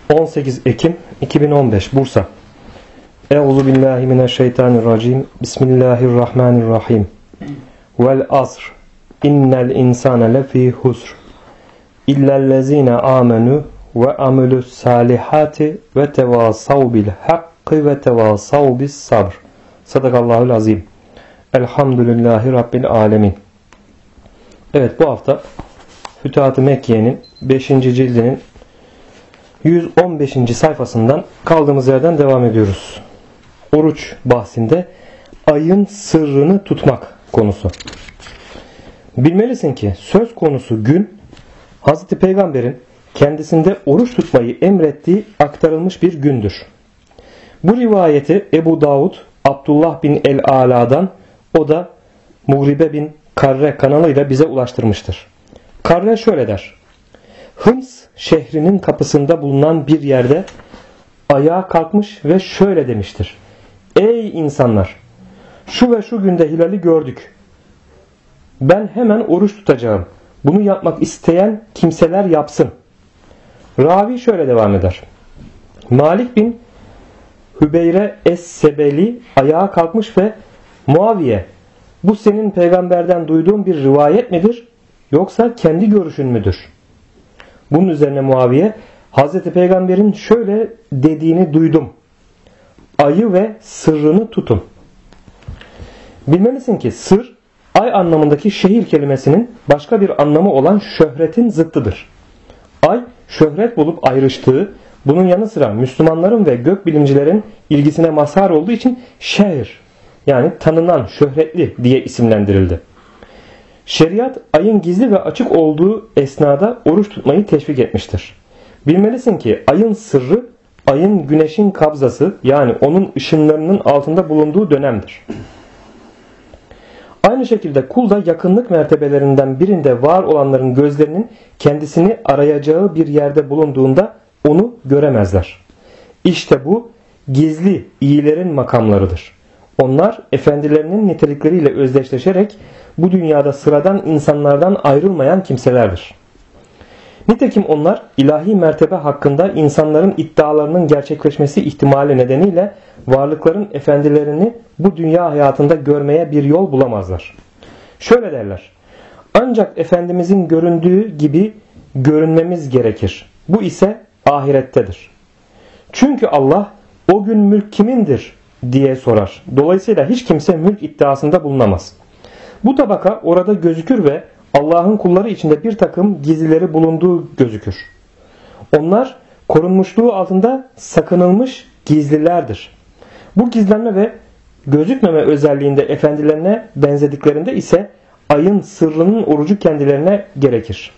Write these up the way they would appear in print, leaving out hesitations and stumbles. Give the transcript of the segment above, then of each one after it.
18 Ekim 2015 Bursa. Euzubillahimineşşeytanirracim. Bismillahirrahmanirrahim. Vel asr. İnnel insane lefî husr. İllellezîne âmenû ve amelus salihati ve tevâsav bil hakkı ve tevâsav bis sabr. Sadakallahul azim. Elhamdülillahi Rabbil alemin. Evet, bu hafta Fütuhat-ı Mekke'nin 5. cildinin 115. sayfasından kaldığımız yerden devam ediyoruz. Oruç bahsinde ayın sırrını tutmak konusu. Bilmelisin ki söz konusu gün Hz. Peygamber'in kendisinde oruç tutmayı emrettiği aktarılmış bir gündür. Bu rivayeti Ebu Davud Abdullah bin el-Ala'dan, o da Mughribe bin Karre kanalıyla bize ulaştırmıştır. Karre şöyle der: Hıms şehrinin kapısında bulunan bir yerde ayağa kalkmış ve şöyle demiştir: Ey insanlar! Şu ve şu günde hilali gördük. Ben hemen oruç tutacağım. Bunu yapmak isteyen kimseler yapsın. Ravi şöyle devam eder: Malik bin Hübeyre Es-Sebeli ayağa kalkmış ve Muaviye, bu senin peygamberden duyduğun bir rivayet midir yoksa kendi görüşün müdür? Bunun üzerine Muaviye, Hazreti Peygamber'in şöyle dediğini duydum: Ayı ve sırrını tutun. Bilmelisin ki sır, ay anlamındaki şehir kelimesinin başka bir anlamı olan şöhretin zıttıdır. Ay, şöhret bulup ayrıştığı, bunun yanı sıra Müslümanların ve gökbilimcilerin ilgisine mazhar olduğu için şehir, yani tanınan, şöhretli diye isimlendirildi. Şeriat, ayın gizli ve açık olduğu esnada oruç tutmayı teşvik etmiştir. Bilmelisin ki ayın sırrı, ayın güneşin kabzası, yani onun ışınlarının altında bulunduğu dönemdir. Aynı şekilde kul da yakınlık mertebelerinden birinde var olanların gözlerinin kendisini arayacağı bir yerde bulunduğunda onu göremezler. İşte bu gizli iyilerin makamlarıdır. Onlar efendilerinin nitelikleriyle özdeşleşerek bu dünyada sıradan insanlardan ayrılmayan kimselerdir. Nitekim onlar ilahi mertebe hakkında insanların iddialarının gerçekleşmesi ihtimali nedeniyle varlıkların efendilerini bu dünya hayatında görmeye bir yol bulamazlar. Şöyle derler: Ancak Efendimizin göründüğü gibi görünmemiz gerekir. Bu ise ahirettedir. Çünkü Allah o gün mülk kimindir diye sorar. Dolayısıyla hiç kimse mülk iddiasında bulunamaz. Bu tabaka orada gözükür ve Allah'ın kulları içinde bir takım gizlileri bulunduğu gözükür. Onlar korunmuşluğu altında sakınılmış gizlilerdir. Bu gizlenme ve gözükmeme özelliğinde efendilerine benzediklerinde ise ayın sırrının orucu kendilerine gerekir.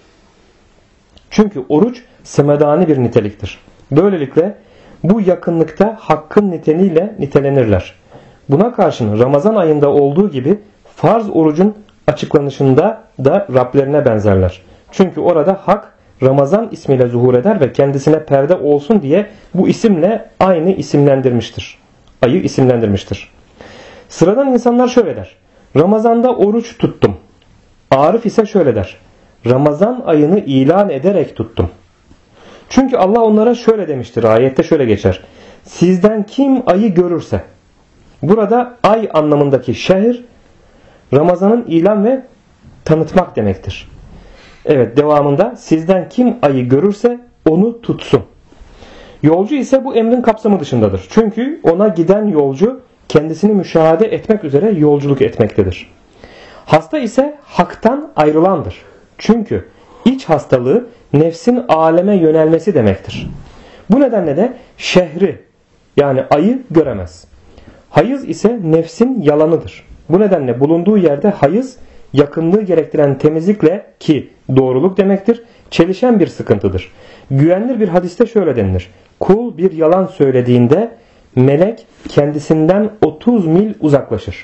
Çünkü oruç semedani bir niteliktir. Böylelikle bu yakınlıkta hakkın niteliğiyle nitelenirler. Buna karşın Ramazan ayında olduğu gibi farz orucun açıklanışında da Rablerine benzerler. Çünkü orada hak Ramazan ismiyle zuhur eder ve kendisine perde olsun diye bu isimle aynı isimlendirmiştir. Ayı isimlendirmiştir. Sıradan insanlar şöyle der: Ramazanda oruç tuttum. Arif ise şöyle der: Ramazan ayını ilan ederek tuttum. Çünkü Allah onlara şöyle demiştir. Ayette şöyle geçer: Sizden kim ayı görürse. Burada ay anlamındaki şehir, Ramazan'ın ilan ve tanıtmak demektir. Evet, devamında sizden kim ayı görürse onu tutsun. Yolcu ise bu emrin kapsamı dışındadır. Çünkü ona giden yolcu kendisini müşahede etmek üzere yolculuk etmektedir. Hasta ise haktan ayrılandır. Çünkü iç hastalığı nefsin aleme yönelmesi demektir. Bu nedenle de şehri, yani ayı göremez. Hayız ise nefsin yalanıdır. Bu nedenle bulunduğu yerde hayız, yakınlığı gerektiren temizlikle, ki doğruluk demektir, çelişen bir sıkıntıdır. Güvenilir bir hadiste şöyle denilir: Kul bir yalan söylediğinde melek kendisinden 30 mil uzaklaşır.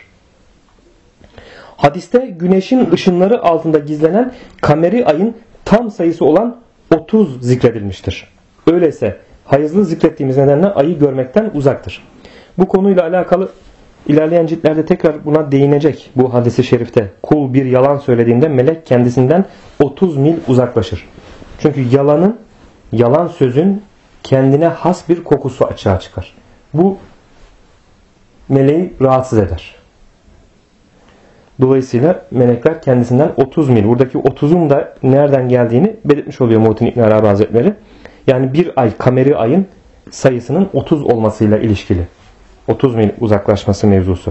Hadiste güneşin ışınları altında gizlenen kameri ayın tam sayısı olan 30 zikredilmiştir. Öyleyse hayızlı zikrettiğimiz nedenle ayı görmekten uzaktır. Bu konuyla alakalı ilerleyen ciltlerde tekrar buna değinecek bu hadis-i şerifte. Kul bir yalan söylediğinde melek kendisinden 30 mil uzaklaşır. Çünkü yalan sözün kendine has bir kokusu açığa çıkar. Bu meleği rahatsız eder. Dolayısıyla melekler kendisinden 30 mil. Buradaki 30'un da nereden geldiğini belirtmiş oluyor Muhittin İbn Arabi Hazretleri. Yani bir ay, kameri ayın sayısının 30 olmasıyla ilişkili. 30 mil uzaklaşması mevzusu.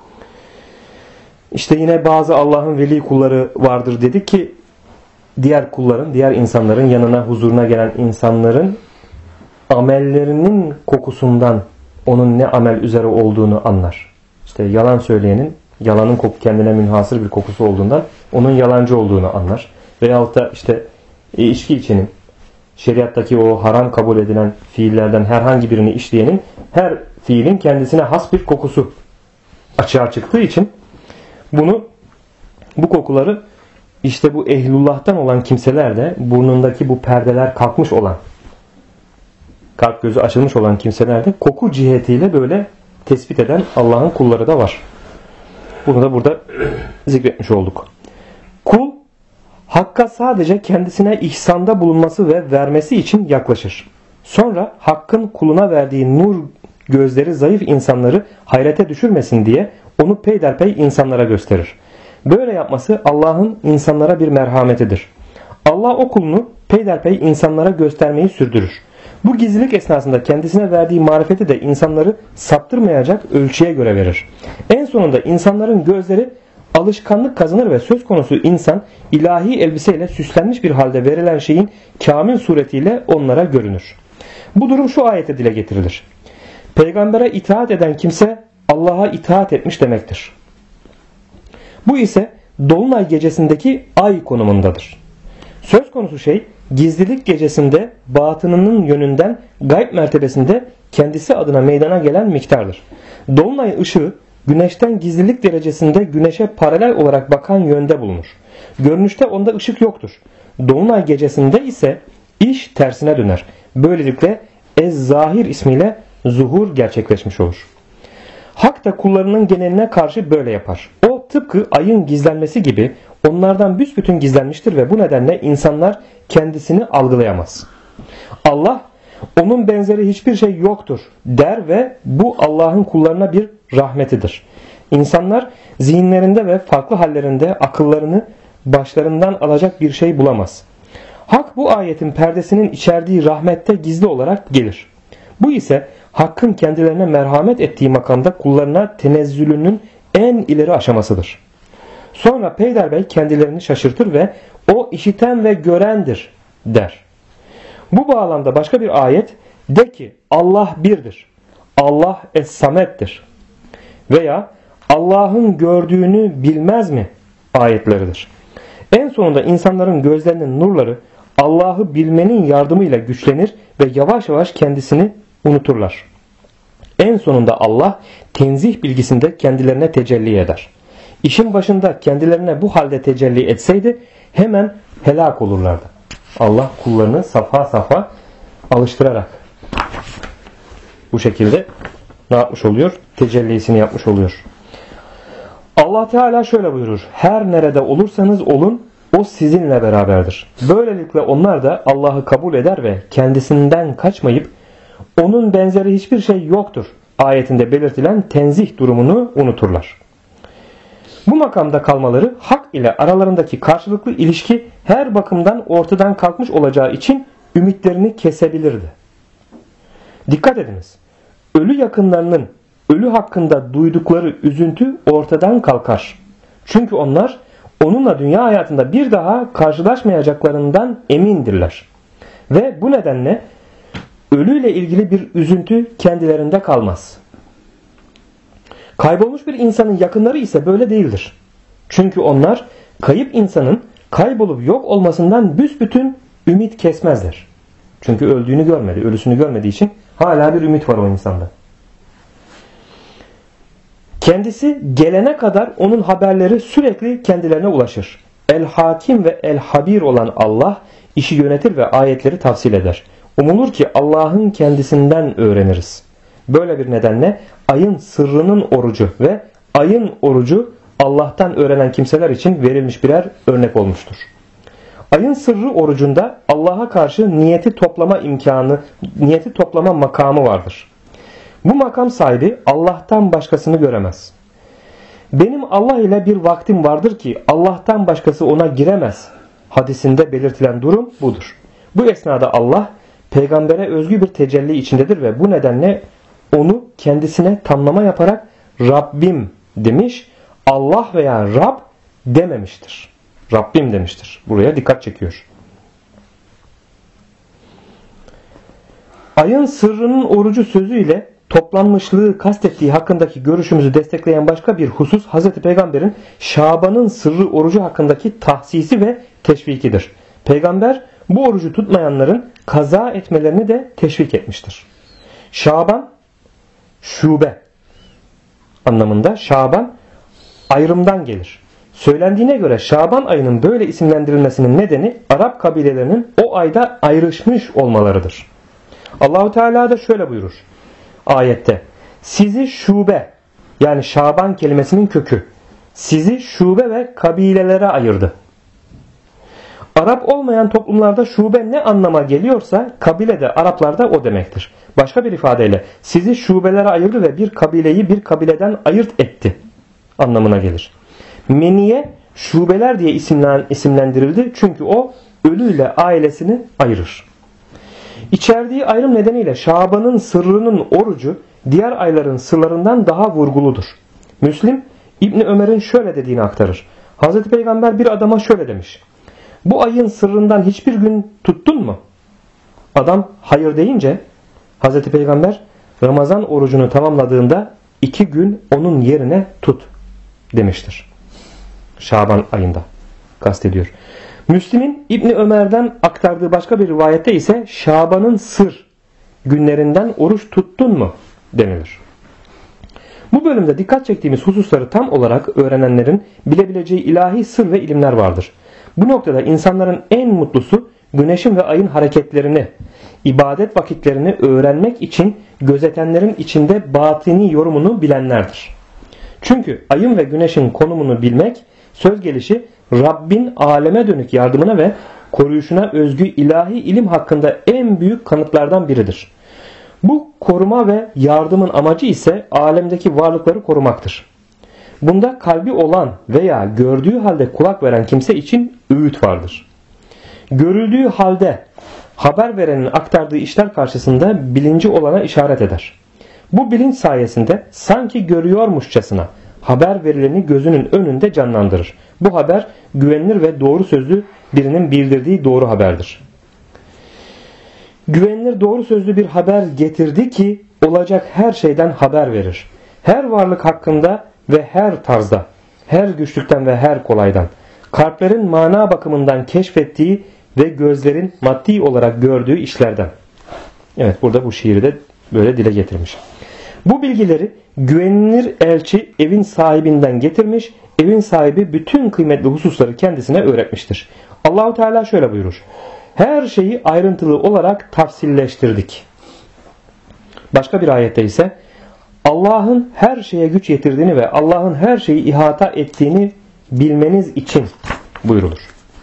İşte yine bazı Allah'ın veli kulları vardır dedi ki diğer kulların, diğer insanların yanına, huzuruna gelen insanların amellerinin kokusundan onun ne amel üzere olduğunu anlar. İşte yalan söyleyenin, yalanın kendine münhasır bir kokusu olduğundan onun yalancı olduğunu anlar. Veyahut da işte içki içenin, şeriattaki o haram kabul edilen fiillerden herhangi birini işleyenin her fiilin kendisine has bir kokusu açığa çıktığı için bu kokuları işte bu ehlullah'tan olan kimseler de burnundaki bu perdeler kalkmış olan, kalp gözü açılmış olan kimseler de koku cihetiyle böyle tespit eden Allah'ın kulları da var. Bunu da burada zikretmiş olduk. Kul Hakk'a sadece kendisine ihsanda bulunması ve vermesi için yaklaşır. Sonra Hakk'ın kuluna verdiği nur gözleri zayıf insanları hayrete düşürmesin diye onu peyderpey insanlara gösterir. Böyle yapması Allah'ın insanlara bir merhametidir. Allah o kulunu peyderpey insanlara göstermeyi sürdürür. Bu gizlilik esnasında kendisine verdiği marifeti de insanları saptırmayacak ölçüye göre verir. En sonunda insanların gözleri alışkanlık kazanır ve söz konusu insan ilahi elbiseyle süslenmiş bir halde verilen şeyin kamil suretiyle onlara görünür. Bu durum şu ayete dile getirilir. Peygambere itaat eden kimse Allah'a itaat etmiş demektir. Bu ise Dolunay gecesindeki ay konumundadır. Söz konusu şey gizlilik gecesinde batınının yönünden gayb mertebesinde kendisi adına meydana gelen miktardır. Dolunay ışığı güneşten gizlilik derecesinde güneşe paralel olarak bakan yönde bulunur. Görünüşte onda ışık yoktur. Dolunay gecesinde ise iş tersine döner. Böylelikle Ez-Zahir ismiyle zuhur gerçekleşmiş olur. Hak da kullarının geneline karşı böyle yapar. O tıpkı ayın gizlenmesi gibi onlardan büsbütün gizlenmiştir ve bu nedenle insanlar kendisini algılayamaz. Allah onun benzeri hiçbir şey yoktur der ve bu Allah'ın kullarına bir rahmetidir. İnsanlar zihinlerinde ve farklı hallerinde akıllarını başlarından alacak bir şey bulamaz. Hak bu ayetin perdesinin içerdiği rahmette gizli olarak gelir. Bu ise Hakk'ın kendilerine merhamet ettiği makamda kullarına tenezzülünün en ileri aşamasıdır. Sonra peyderbey kendilerini şaşırtır ve o işiten ve görendir der. Bu bağlamda başka bir ayet de ki Allah birdir. Allah Es-Samet'tir. Veya Allah'ın gördüğünü bilmez mi ayetleridir. En sonunda insanların gözlerinin nurları Allah'ı bilmenin yardımıyla güçlenir ve yavaş yavaş kendisini unuturlar. En sonunda Allah tenzih bilgisinde kendilerine tecelli eder. İşin başında kendilerine bu halde tecelli etseydi hemen helak olurlardı. Allah kullarını safa safa alıştırarak bu şekilde ne yapmış oluyor? Tecellisini yapmış oluyor. Allah Teala şöyle buyurur. Her nerede olursanız olun o sizinle beraberdir. Böylelikle onlar da Allah'ı kabul eder ve kendisinden kaçmayıp onun benzeri hiçbir şey yoktur ayetinde belirtilen tenzih durumunu unuturlar. Bu makamda kalmaları hak ile aralarındaki karşılıklı ilişki her bakımdan ortadan kalkmış olacağı için ümitlerini kesebilirdi. Dikkat ediniz. Ölü yakınlarının ölü hakkında duydukları üzüntü ortadan kalkar. Çünkü onlar onunla dünya hayatında bir daha karşılaşmayacaklarından emindirler. Ve bu nedenle ölüyle ilgili bir üzüntü kendilerinde kalmaz. Kaybolmuş bir insanın yakınları ise böyle değildir. Çünkü onlar kayıp insanın kaybolup yok olmasından büsbütün ümit kesmezler. Çünkü öldüğünü görmedi, ölüsünü görmediği için hala bir ümit var o insanda. Kendisi gelene kadar onun haberleri sürekli kendilerine ulaşır. El-Hakim ve El-Habir olan Allah işi yönetir ve ayetleri tafsil eder. Umulur ki Allah'ın kendisinden öğreniriz. Böyle bir nedenle ayın sırrının orucu ve ayın orucu Allah'tan öğrenen kimseler için verilmiş birer örnek olmuştur. Ayın sırrı orucunda Allah'a karşı niyeti toplama makamı vardır. Bu makam sahibi Allah'tan başkasını göremez. Benim Allah ile bir vaktim vardır ki Allah'tan başkası ona giremez hadisinde belirtilen durum budur. Bu esnada Allah peygambere özgü bir tecelli içindedir ve bu nedenle onu kendisine tamlama yaparak Rabbim demiş, Allah veya Rab dememiştir. Rabbim demiştir. Buraya dikkat çekiyor. Ayın sırrının orucu sözüyle toplanmışlığı kastettiği hakkındaki görüşümüzü destekleyen başka bir husus Hz. Peygamber'in Şaban'ın sırrı orucu hakkındaki tahsisi ve teşvikidir. Peygamber bu orucu tutmayanların kaza etmelerini de teşvik etmiştir. Şaban, şube anlamında. Şaban ayrımdan gelir. Söylendiğine göre Şaban ayının böyle isimlendirilmesinin nedeni Arap kabilelerinin o ayda ayrışmış olmalarıdır. Allahu Teala da şöyle buyurur ayette: sizi şube, yani Şaban kelimesinin kökü, sizi şube ve kabilelere ayırdı. Arap olmayan toplumlarda şube ne anlama geliyorsa kabile de Araplarda o demektir. Başka bir ifadeyle sizi şubelere ayırdı ve bir kabileyi bir kabileden ayırt etti anlamına gelir. Meniye şubeler diye isimlendirildi çünkü o ölüyle ailesini ayırır. İçerdiği ayrım nedeniyle Şaban'ın sırrının orucu diğer ayların sırlarından daha vurguludur. Müslim İbni Ömer'in şöyle dediğini aktarır. Hazreti Peygamber bir adama şöyle demiş: bu ayın sırrından hiçbir gün tuttun mu? Adam hayır deyince Hazreti Peygamber Ramazan orucunu tamamladığında 2 gün onun yerine tut demiştir. Şaban ayında kastediyor. Müslim'in İbni Ömer'den aktardığı başka bir rivayette ise Şaban'ın sır günlerinden oruç tuttun mu denilir. Bu bölümde dikkat çektiğimiz hususları tam olarak öğrenenlerin bilebileceği ilahi sır ve ilimler vardır. Bu noktada insanların en mutlusu güneşin ve ayın hareketlerini, ibadet vakitlerini öğrenmek için gözetenlerin içinde batini yorumunu bilenlerdir. Çünkü ayın ve güneşin konumunu bilmek, söz gelişi Rabbin aleme dönük yardımına ve koruyuşuna özgü ilahi ilim hakkında en büyük kanıtlardan biridir. Bu koruma ve yardımın amacı ise alemdeki varlıkları korumaktır. Bunda kalbi olan veya gördüğü halde kulak veren kimse için öğüt vardır. Görüldüğü halde haber verenin aktardığı işler karşısında bilinci olana işaret eder. Bu bilinç sayesinde sanki görüyormuşçasına haber verileni gözünün önünde canlandırır. Bu haber güvenilir ve doğru sözlü birinin bildirdiği doğru haberdir. Güvenilir doğru sözlü bir haber getirdi ki olacak her şeyden haber verir. Her varlık hakkında ve her tarzda, her güçlükten ve her kolaydan, kalplerin mana bakımından keşfettiği ve gözlerin maddi olarak gördüğü işlerden. Evet, burada bu şiiri de böyle dile getirmiş. Bu bilgileri güvenilir elçi evin sahibinden getirmiş, evin sahibi bütün kıymetli hususları kendisine öğretmiştir. Allahu Teala şöyle buyurur: her şeyi ayrıntılı olarak tafsilleştirdik. Başka bir ayette ise Allah'ın her şeye güç yetirdiğini ve Allah'ın her şeyi ihata ettiğini bilmeniz için buyurulur.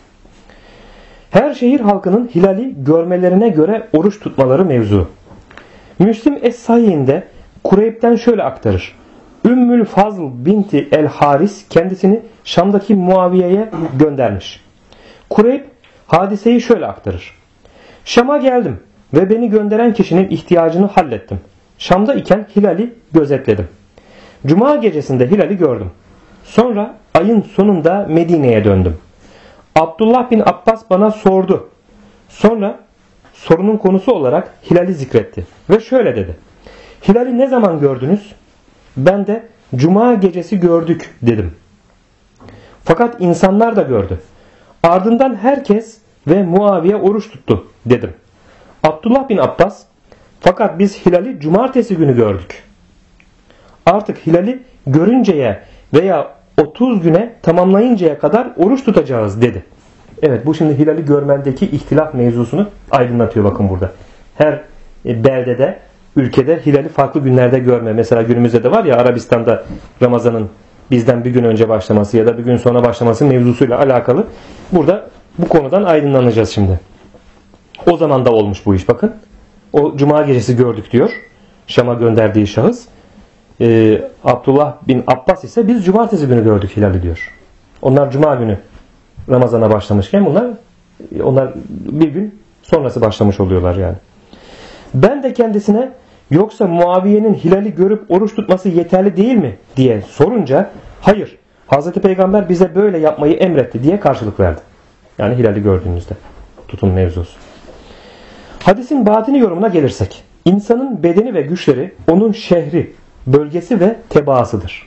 Her şehir halkının hilali görmelerine göre oruç tutmaları mevzu. Müslim Es-Sahih'inde Kureyb'den şöyle aktarır: Ümmül Fazl binti El-Haris kendisini Şam'daki Muaviye'ye göndermiş. Kureyb hadiseyi şöyle aktarır: Şam'a geldim ve beni gönderen kişinin ihtiyacını hallettim. Şam'da iken hilali gözetledim. Cuma gecesinde hilali gördüm. Sonra ayın sonunda Medine'ye döndüm. Abdullah bin Abbas bana sordu. Sonra sorunun konusu olarak hilali zikretti ve şöyle dedi: hilali ne zaman gördünüz? Ben de Cuma gecesi gördük dedim. Fakat insanlar da gördü. Ardından herkes ve Muaviye oruç tuttu dedim. Abdullah bin Abbas, fakat biz hilali cumartesi günü gördük. Artık hilali görünceye veya 30 güne tamamlayıncaya kadar oruç tutacağız dedi. Evet, bu şimdi hilali görmendeki ihtilaf mevzusunu aydınlatıyor bakın burada. Her beldede, ülkede hilali farklı günlerde görme. Mesela günümüzde de var ya, Arabistan'da Ramazan'ın bizden bir gün önce başlaması ya da bir gün sonra başlaması mevzusuyla alakalı. Burada bu konudan aydınlanacağız şimdi. O zaman da olmuş bu iş bakın. O cuma gecesi gördük diyor. Şam'a gönderdiği şahıs. Abdullah bin Abbas ise biz cumartesi günü gördük hilali diyor. Onlar cuma günü Ramazan'a başlamışken onlar bir gün sonrası başlamış oluyorlar yani. Ben de kendisine yoksa Muaviye'nin hilali görüp oruç tutması yeterli değil mi diye sorunca hayır Hazreti Peygamber bize böyle yapmayı emretti diye karşılık verdi. Yani hilali gördüğünüzde tutun mevzusu. Hadisin batini yorumuna gelirsek insanın bedeni ve güçleri onun şehri, bölgesi ve tebaasıdır.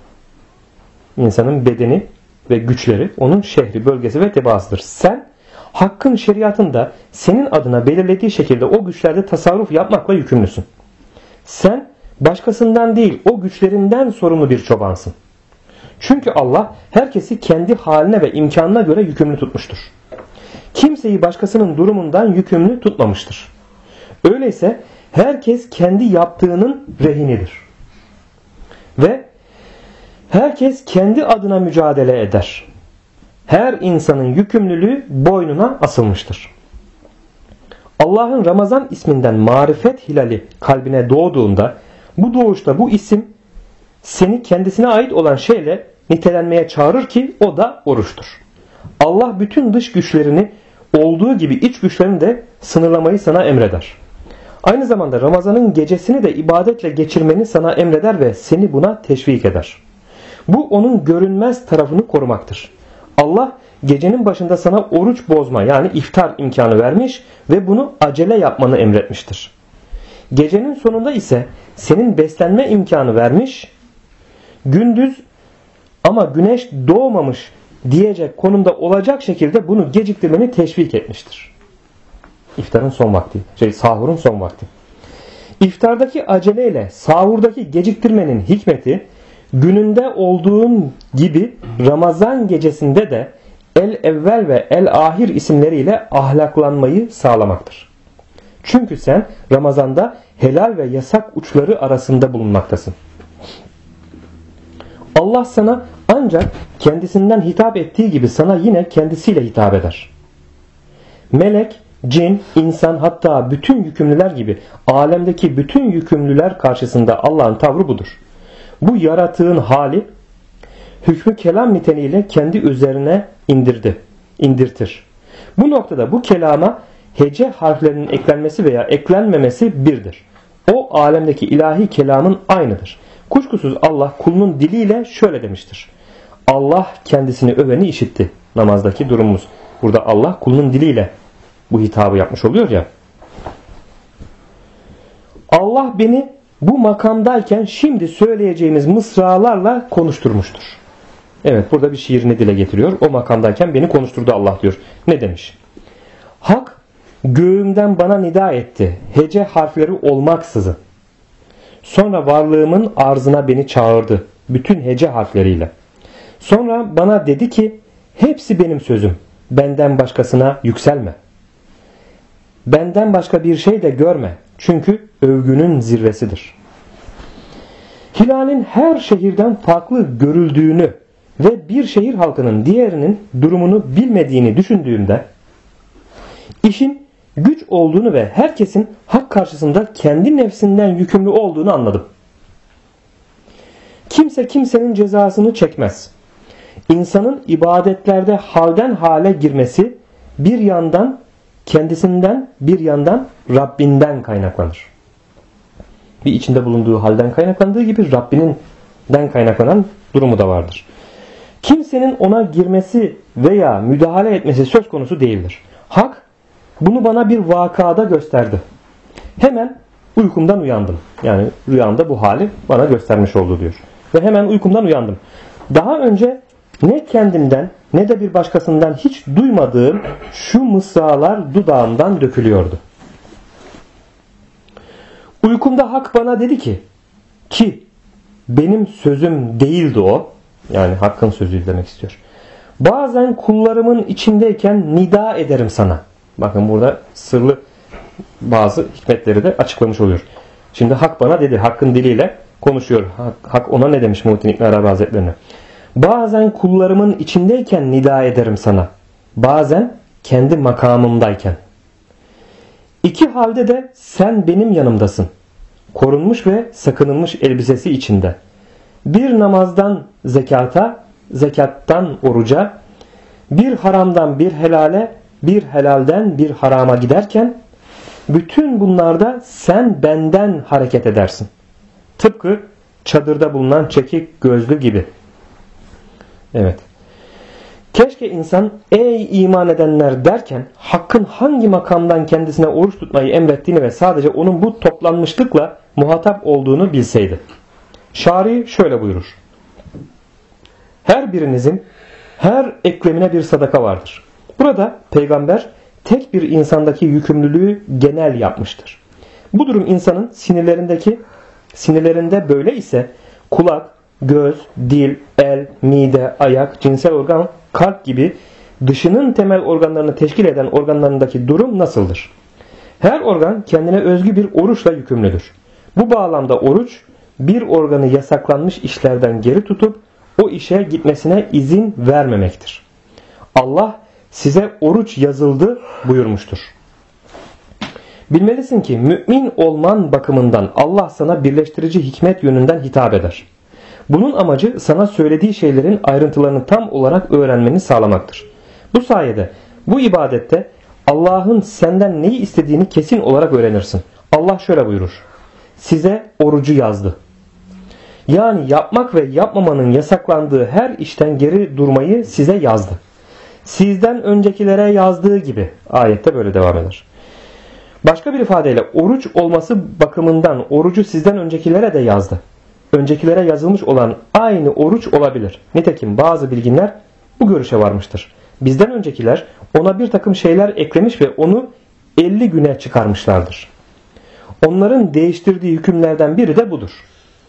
İnsanın bedeni ve güçleri onun şehri, bölgesi ve tebaasıdır. Sen Hakk'ın şeriatında senin adına belirlediği şekilde o güçlerde tasarruf yapmakla yükümlüsün. Sen başkasından değil o güçlerinden sorumlu bir çobansın. Çünkü Allah herkesi kendi haline ve imkanına göre yükümlü tutmuştur. Kimseyi başkasının durumundan yükümlü tutmamıştır. Öyleyse herkes kendi yaptığının rehinidir. Ve herkes kendi adına mücadele eder. Her insanın yükümlülüğü boynuna asılmıştır. Allah'ın Ramazan isminden marifet hilali kalbine doğduğunda bu doğuşta bu isim seni kendisine ait olan şeyle nitelenmeye çağırır ki o da oruçtur. Allah bütün dış güçlerini olduğu gibi iç güçlerini de sınırlamayı sana emreder. Aynı zamanda Ramazan'ın gecesini de ibadetle geçirmeni sana emreder ve seni buna teşvik eder. Bu onun görünmez tarafını korumaktır. Allah gecenin başında sana oruç bozma yani iftar imkanı vermiş ve bunu acele yapmanı emretmiştir. Gecenin sonunda ise senin beslenme imkanı vermiş, gündüz ama güneş doğmamış diyecek konumda olacak şekilde bunu geciktirmeni teşvik etmiştir. İftarın son vakti, sahurun son vakti. İftardaki aceleyle sahurdaki geciktirmenin hikmeti gününde olduğun gibi Ramazan gecesinde de el-evvel ve el-ahir isimleriyle ahlaklanmayı sağlamaktır. Çünkü sen Ramazan'da helal ve yasak uçları arasında bulunmaktasın. Allah sana ancak kendisinden hitap ettiği gibi sana yine kendisiyle hitap eder. Melek, cin, insan hatta bütün yükümlüler gibi alemdeki bütün yükümlüler karşısında Allah'ın tavrı budur. Bu yaratığın hali hükmü kelam niteliğiyle kendi üzerine indirtir. Bu noktada bu kelama hece harflerinin eklenmesi veya eklenmemesi birdir. O alemdeki ilahi kelamın aynıdır. Kuşkusuz Allah kulunun diliyle şöyle demiştir. Allah kendisini öveni işitti. Namazdaki durumumuz. Burada Allah kulunun diliyle bu hitabı yapmış oluyor ya. Allah beni bu makamdayken şimdi söyleyeceğimiz mısralarla konuşturmuştur. Evet burada bir şiirini dile getiriyor. O makamdayken beni konuşturdu Allah diyor. Ne demiş? Hak göğümden bana nida etti. Hece harfleri olmaksızın. Sonra varlığımın arzına beni çağırdı. Bütün hece harfleriyle. Sonra bana dedi ki hepsi benim sözüm. Benden başkasına yükselme. Benden başka bir şey de görme. Çünkü övgünün zirvesidir. Hilalin her şehirden farklı görüldüğünü ve bir şehir halkının diğerinin durumunu bilmediğini düşündüğümde işin güç olduğunu ve herkesin hak karşısında kendi nefsinden yükümlü olduğunu anladım. Kimse kimsenin cezasını çekmez. İnsanın ibadetlerde halden hale girmesi bir yandan kendisinden bir yandan Rabbinden kaynaklanır. Bir içinde bulunduğu halden kaynaklandığı gibi Rabbinden kaynaklanan durumu da vardır. Kimsenin ona girmesi veya müdahale etmesi söz konusu değildir. Hak bunu bana bir vakada gösterdi. Hemen uykumdan uyandım. Yani rüyamda bu hali bana göstermiş oldu diyor. Ve hemen uykumdan uyandım. Daha önce ne kendimden ne de bir başkasından hiç duymadığım şu mısralar dudağımdan dökülüyordu. Uykumda Hak bana dedi ki benim sözüm değildi o. Yani Hakk'ın sözü demek istiyor. Bazen kullarımın içindeyken nida ederim sana. Bakın burada sırlı bazı hikmetleri de açıklamış oluyor. Şimdi Hak bana dedi. Hakk'ın diliyle konuşuyor. Hak ona ne demiş Muhittin İbn Arabi Hazretlerine? Bazen kullarımın içindeyken nida ederim sana. bazen kendi makamımdayken. İki halde de sen benim yanımdasın. Korunmuş ve sakınılmış elbisesi içinde. Bir namazdan zekata, zekattan oruca, bir haramdan bir helale, bir helalden bir harama giderken, bütün bunlarda sen benden hareket edersin. Tıpkı çadırda bulunan çekik gözlü gibi. Evet. Keşke insan ey iman edenler derken Hakk'ın hangi makamdan kendisine oruç tutmayı emrettiğini ve sadece onun bu toplanmışlıkla muhatap olduğunu bilseydi. Şari şöyle buyurur. Her birinizin her eklemine bir sadaka vardır. Burada peygamber tek bir insandaki yükümlülüğü genel yapmıştır. Bu durum insanın sinirlerinde böyle ise kulak, göz, dil, el, mide, ayak, cinsel organ, kalp gibi dışının temel organlarını teşkil eden organlarındaki durum nasıldır? Her organ kendine özgü bir oruçla yükümlüdür. Bu bağlamda oruç bir organı yasaklanmış işlerden geri tutup o işe gitmesine izin vermemektir. Allah size oruç yazıldı buyurmuştur. Bilmelisin ki mümin olman bakımından Allah sana birleştirici hikmet yönünden hitap eder. Bunun amacı sana söylediği şeylerin ayrıntılarını tam olarak öğrenmeni sağlamaktır. Bu sayede bu ibadette Allah'ın senden neyi istediğini kesin olarak öğrenirsin. Allah şöyle buyurur. Size orucu yazdı. Yani yapmak ve yapmamanın yasaklandığı her işten geri durmayı size yazdı. Sizden öncekilere yazdığı gibi. Ayette böyle devam eder. Başka bir ifadeyle oruç olması bakımından orucu sizden öncekilere de yazdı. Öncekilere yazılmış olan aynı oruç olabilir. Nitekim bazı bilginler bu görüşe varmıştır. Bizden öncekiler ona bir takım şeyler eklemiş ve onu 50 güne çıkarmışlardır. Onların değiştirdiği hükümlerden biri de budur.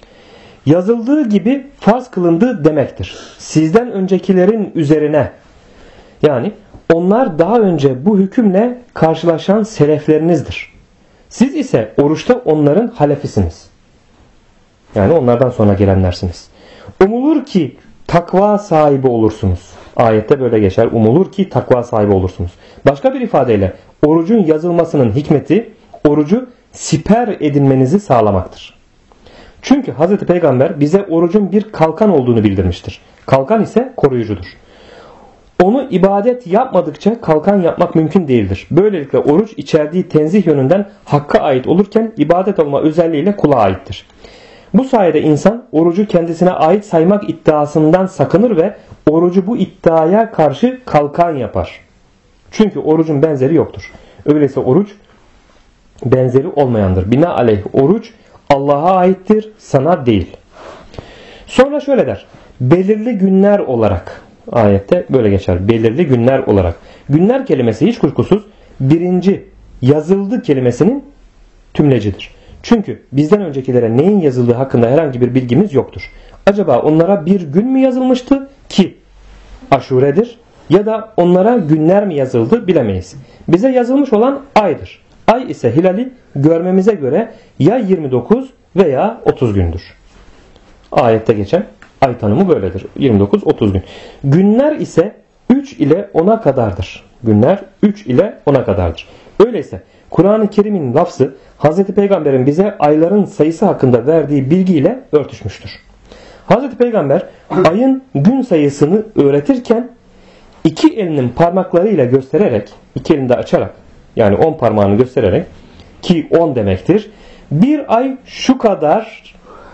Yazıldığı gibi farz kılındı demektir. Sizden öncekilerin üzerine, yani onlar daha önce bu hükümle karşılaşan seleflerinizdir. Siz ise oruçta onların halefisiniz. Yani onlardan sonra gelenlersiniz. Umulur ki takva sahibi olursunuz. Ayette böyle geçer. Umulur ki takva sahibi olursunuz. Başka bir ifadeyle orucun yazılmasının hikmeti orucu siper edinmenizi sağlamaktır. Çünkü Hz. Peygamber bize orucun bir kalkan olduğunu bildirmiştir. Kalkan ise koruyucudur. Onu ibadet yapmadıkça kalkan yapmak mümkün değildir. Böylelikle oruç içerdiği tenzih yönünden Hakk'a ait olurken ibadet olma özelliğiyle kula aittir. Bu sayede insan orucu kendisine ait saymak iddiasından sakınır ve orucu bu iddiaya karşı kalkan yapar. Çünkü orucun benzeri yoktur. Öyleyse oruç benzeri olmayandır. Binaenaleyh oruç Allah'a aittir, sana değil. Sonra şöyle der. Belirli günler olarak. Ayette böyle geçer. Belirli günler olarak. Günler kelimesi hiç kuşkusuz birinci yazıldı kelimesinin tümlecidir. Çünkü bizden öncekilere neyin yazıldığı hakkında herhangi bir bilgimiz yoktur. Acaba onlara bir gün mü yazılmıştı ki Aşure'dir, ya da onlara günler mi yazıldı bilemeyiz. Bize yazılmış olan aydır. Ay ise hilali görmemize göre ya 29 veya 30 gündür. Ayette geçen ay tanımı böyledir. 29-30 gün. Günler ise 3 ile 10'a kadardır. Günler 3 ile 10'a kadardır. Öyleyse Kur'an-ı Kerim'in lafzı Hz. Peygamber'in bize ayların sayısı hakkında verdiği bilgiyle örtüşmüştür. Hz. Peygamber ayın gün sayısını öğretirken iki elinin parmaklarıyla göstererek, iki elinde açarak, yani 10 parmağını göstererek, ki 10 demektir. Bir ay şu kadar,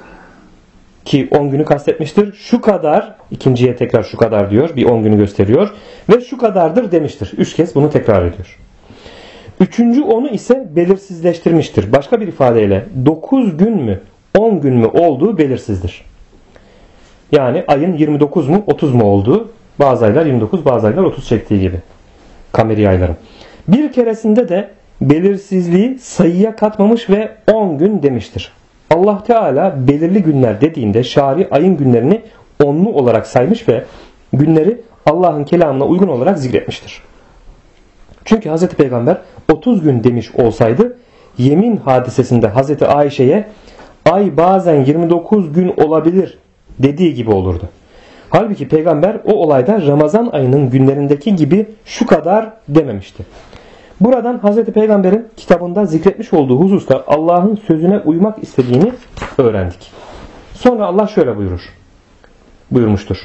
ki 10 günü kastetmiştir. Şu kadar, ikinciye tekrar şu kadar diyor. Bir 10 günü gösteriyor. Ve şu kadardır demiştir. 3 kez bunu tekrar ediyor. Üçüncü onu ise belirsizleştirmiştir. Başka bir ifadeyle 9 gün mü 10 gün mü olduğu belirsizdir. Yani ayın 29 mu 30 mu olduğu, bazı aylar 29 bazı aylar 30 çektiği gibi. Kameri ayların. Bir keresinde de belirsizliği sayıya katmamış ve 10 gün demiştir. Allah Teala belirli günler dediğinde şari ayın günlerini 10'lu olarak saymış ve günleri Allah'ın kelamına uygun olarak zikretmiştir. Çünkü Hz. Peygamber 30 gün demiş olsaydı yemin hadisesinde Hz. Ayşe'ye ay bazen 29 gün olabilir dediği gibi olurdu. Halbuki peygamber o olayda Ramazan ayının günlerindeki gibi şu kadar dememişti. Buradan Hazreti Peygamber'in kitabında zikretmiş olduğu hususta Allah'ın sözüne uymak istediğini öğrendik. Sonra Allah şöyle buyurmuştur.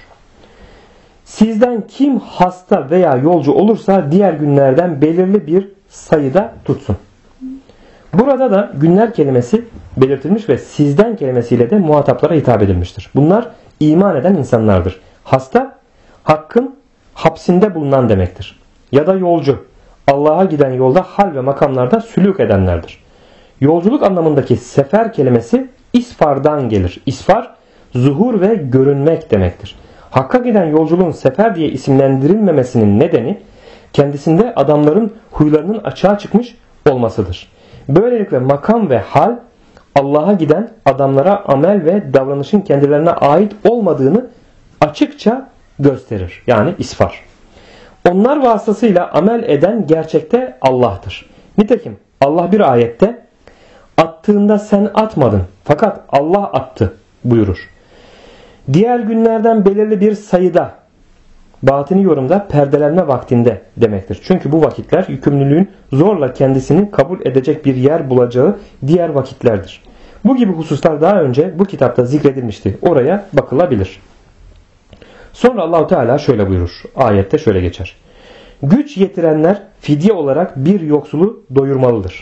Sizden kim hasta veya yolcu olursa diğer günlerden belirli bir sayıda tutsun. Burada da günler kelimesi belirtilmiş ve sizden kelimesiyle de muhataplara hitap edilmiştir. Bunlar iman eden insanlardır. Hasta, hakkın hapsinde bulunan demektir. Ya da yolcu, Allah'a giden yolda hal ve makamlarda sülük edenlerdir. Yolculuk anlamındaki sefer kelimesi isfardan gelir. İsfar, zuhur ve görünmek demektir. Hakka giden yolculuğun sefer diye isimlendirilmemesinin nedeni kendisinde adamların huylarının açığa çıkmış olmasıdır. Böylelikle makam ve hal Allah'a giden adamlara amel ve davranışın kendilerine ait olmadığını açıkça gösterir. Yani isfar. Onlar vasıtasıyla amel eden gerçekte Allah'tır. Nitekim Allah bir ayette attığında sen atmadın fakat Allah attı buyurur. Diğer günlerden belirli bir sayıda, batini yorumda perdelenme vaktinde demektir. Çünkü bu vakitler yükümlülüğün zorla kendisini kabul edecek bir yer bulacağı diğer vakitlerdir. Bu gibi hususlar daha önce bu kitapta zikredilmişti. Oraya bakılabilir. Sonra Allahu Teala şöyle buyurur. Ayette şöyle geçer. Güç yetirenler fidye olarak bir yoksulu doyurmalıdır.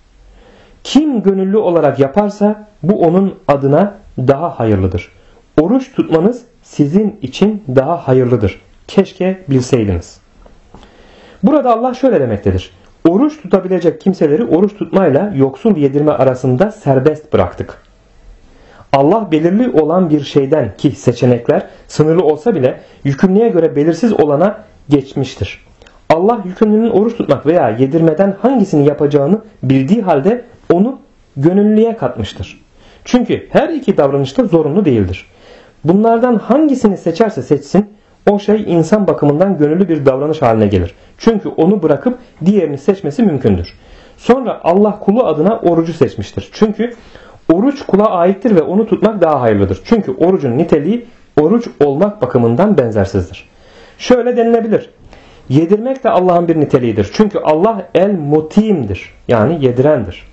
Kim gönüllü olarak yaparsa bu onun adına daha hayırlıdır. Oruç tutmanız sizin için daha hayırlıdır. Keşke bilseydiniz. Burada Allah şöyle demektedir. Oruç tutabilecek kimseleri oruç tutmayla yoksul yedirme arasında serbest bıraktık. Allah belirli olan bir şeyden ki seçenekler sınırlı olsa bile yükümlüye göre belirsiz olana geçmiştir. Allah yükümlünün oruç tutmak veya yedirmeden hangisini yapacağını bildiği halde onu gönüllüye katmıştır. Çünkü her iki davranışta zorunlu değildir. Bunlardan hangisini seçerse seçsin o şey insan bakımından gönüllü bir davranış haline gelir. Çünkü onu bırakıp diğerini seçmesi mümkündür. Sonra Allah kulu adına orucu seçmiştir. Çünkü oruç kula aittir ve onu tutmak daha hayırlıdır. Çünkü orucun niteliği oruç olmak bakımından benzersizdir. Şöyle denilebilir. Yedirmek de Allah'ın bir niteliğidir. Çünkü Allah el-mutim'dir. Yani yedirendir.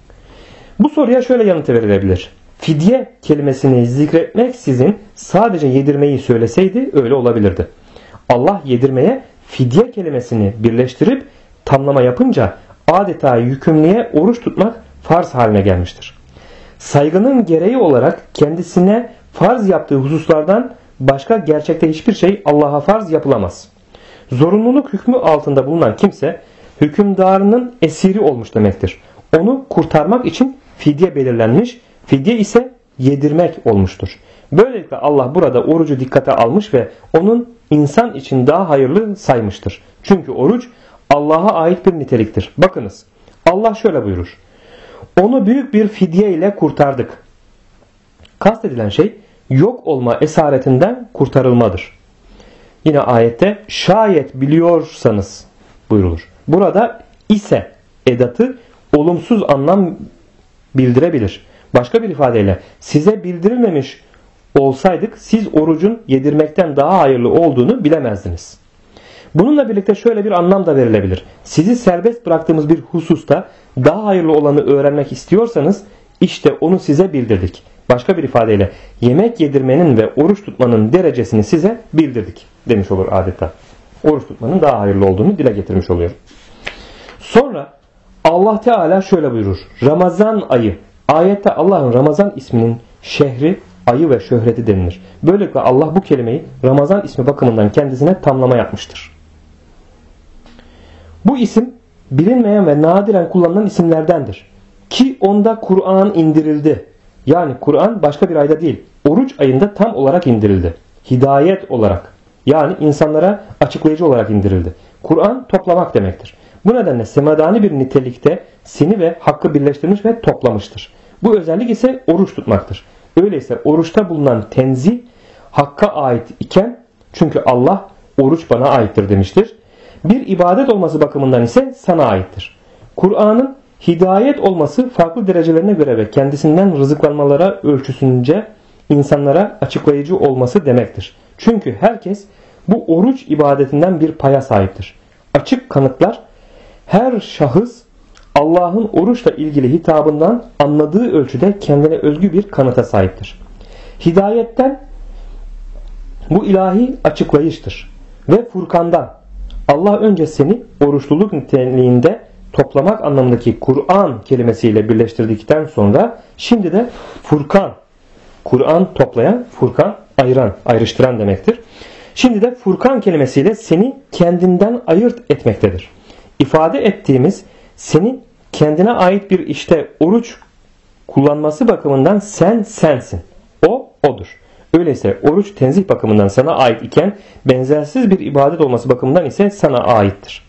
Bu soruya şöyle yanıtı verilebilir. Fidye kelimesini zikretmeksizin sadece yedirmeyi söyleseydi öyle olabilirdi. Allah yedirmeye fidye kelimesini birleştirip tamlama yapınca adeta yükümlüye oruç tutmak farz haline gelmiştir. Saygının gereği olarak kendisine farz yaptığı hususlardan başka gerçekte hiçbir şey Allah'a farz yapılamaz. Zorunluluk hükmü altında bulunan kimse hükümdarının esiri olmuş demektir. Onu kurtarmak için fidye belirlenmiş, fidye ise yedirmek olmuştur. Böylelikle Allah burada orucu dikkate almış ve onun insan için daha hayırlı saymıştır. Çünkü oruç Allah'a ait bir niteliktir. Bakınız Allah şöyle buyurur. Onu büyük bir fidye ile kurtardık. Kastedilen şey yok olma esaretinden kurtarılmadır. Yine ayette şayet biliyorsanız buyrulur. Burada ise edatı olumsuz anlam bildirebilir. Başka bir ifadeyle size bildirilmemiş olsaydık siz orucun yedirmekten daha hayırlı olduğunu bilemezdiniz. Bununla birlikte şöyle bir anlam da verilebilir. Sizi serbest bıraktığımız bir hususta daha hayırlı olanı öğrenmek istiyorsanız işte onu size bildirdik. Başka bir ifadeyle yemek yedirmenin ve oruç tutmanın derecesini size bildirdik demiş olur adeta. Oruç tutmanın daha hayırlı olduğunu dile getirmiş oluyor. Sonra Allah Teala şöyle buyurur. Ramazan ayı. Ayette Allah'ın Ramazan isminin şehri, ayı ve şöhreti denilir. Böylelikle Allah bu kelimeyi Ramazan ismi bakımından kendisine tamlama yapmıştır. Bu isim bilinmeyen ve nadiren kullanılan isimlerdendir. Ki onda Kur'an indirildi. Yani Kur'an başka bir ayda değil, oruç ayında tam olarak indirildi. Hidayet olarak, yani insanlara açıklayıcı olarak indirildi. Kur'an toplamak demektir. Bu nedenle semadani bir nitelikte sini ve hakkı birleştirmiş ve toplamıştır. Bu özellik ise oruç tutmaktır. Öyleyse oruçta bulunan tenzih hakka ait iken, çünkü Allah oruç bana aittir demiştir. Bir ibadet olması bakımından ise sana aittir. Kur'an'ın hidayet olması farklı derecelerine göre ve kendisinden rızıklanmalara ölçüsünce insanlara açıklayıcı olması demektir. Çünkü herkes bu oruç ibadetinden bir paya sahiptir. Açık kanıtlar, her şahıs Allah'ın oruçla ilgili hitabından anladığı ölçüde kendine özgü bir kanıta sahiptir. Hidayetten bu ilahi açıklayıştır. Ve Furkan'dan Allah önce seni oruçluluk niteliğinde toplamak anlamındaki Kur'an kelimesiyle birleştirdikten sonra şimdi de Furkan, Kur'an toplayan, Furkan ayıran, ayrıştıran demektir. Şimdi de Furkan kelimesiyle seni kendinden ayırt etmektedir. İfade ettiğimiz seni kendine ait bir işte oruç kullanması bakımından sen sensin. O odur. Öyleyse oruç tenzih bakımından sana ait iken benzersiz bir ibadet olması bakımından ise sana aittir.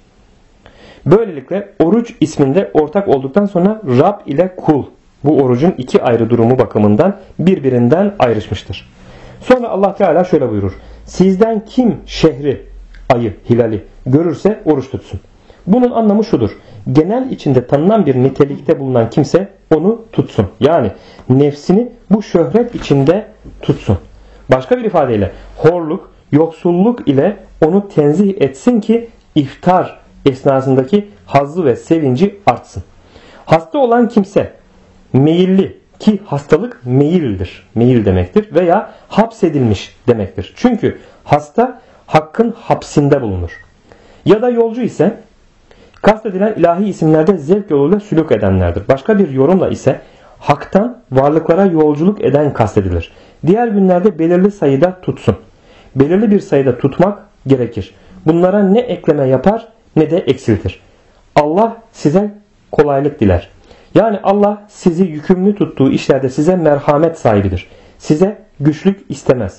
Böylelikle oruç isminde ortak olduktan sonra Rab ile kul bu orucun iki ayrı durumu bakımından birbirinden ayrışmıştır. Sonra Allah Teala şöyle buyurur. Sizden kim şehri, ayı, hilali görürse oruç tutsun. Bunun anlamı şudur. Genel içinde tanınan bir nitelikte bulunan kimse onu tutsun. Yani nefsini bu şöhret içinde tutsun. Başka bir ifadeyle horluk, yoksulluk ile onu tenzih etsin ki iftar esnasındaki hazzı ve sevinci artsın. Hasta olan kimse meyilli ki hastalık meyildir. Meyil demektir veya hapsedilmiş demektir. Çünkü hasta hakkın hapsinde bulunur. Ya da yolcu ise kastedilen ilahi isimlerde zevk yoluyla sülük edenlerdir. Başka bir yorumla ise haktan varlıklara yolculuk eden kastedilir. Diğer günlerde belirli sayıda tutsun. Belirli bir sayıda tutmak gerekir. Bunlara ne ekleme yapar ne de eksiltir. Allah size kolaylık diler. Yani Allah sizi yükümlü tuttuğu işlerde size merhamet sahibidir. Size güçlük istemez.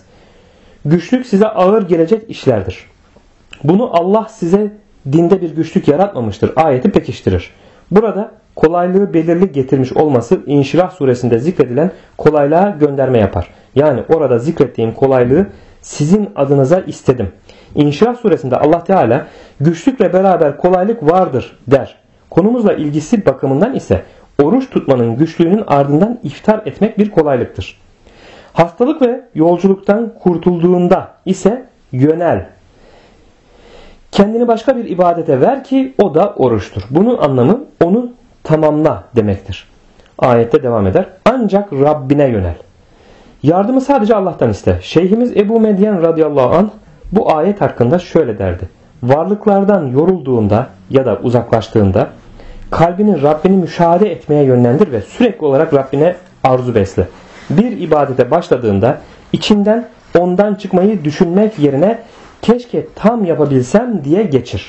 Güçlük size ağır gelecek işlerdir. Bunu Allah size dinde bir güçlük yaratmamıştır. Ayeti pekiştirir. Burada kolaylığı belirli getirmiş olması İnşirah suresinde zikredilen kolaylığa gönderme yapar. Yani orada zikrettiğim kolaylığı sizin adınıza istedim. İnşirah suresinde Allah Teala güçlükle beraber kolaylık vardır der. Konumuzla ilgisi bakımından ise oruç tutmanın güçlüğünün ardından iftar etmek bir kolaylıktır. Hastalık ve yolculuktan kurtulduğunda ise yönel. Kendini başka bir ibadete ver ki o da oruçtur. Bunun anlamı onu tamamla demektir. Ayette devam eder. Ancak Rabbine yönel. Yardımı sadece Allah'tan iste. Şeyhimiz Ebu Medyen radıyallahu anh bu ayet hakkında şöyle derdi. Varlıklardan yorulduğunda ya da uzaklaştığında kalbini Rabbini müşahede etmeye yönlendir ve sürekli olarak Rabbine arzu besle. Bir ibadete başladığında içinden ondan çıkmayı düşünmek yerine keşke tam yapabilsem diye geçir.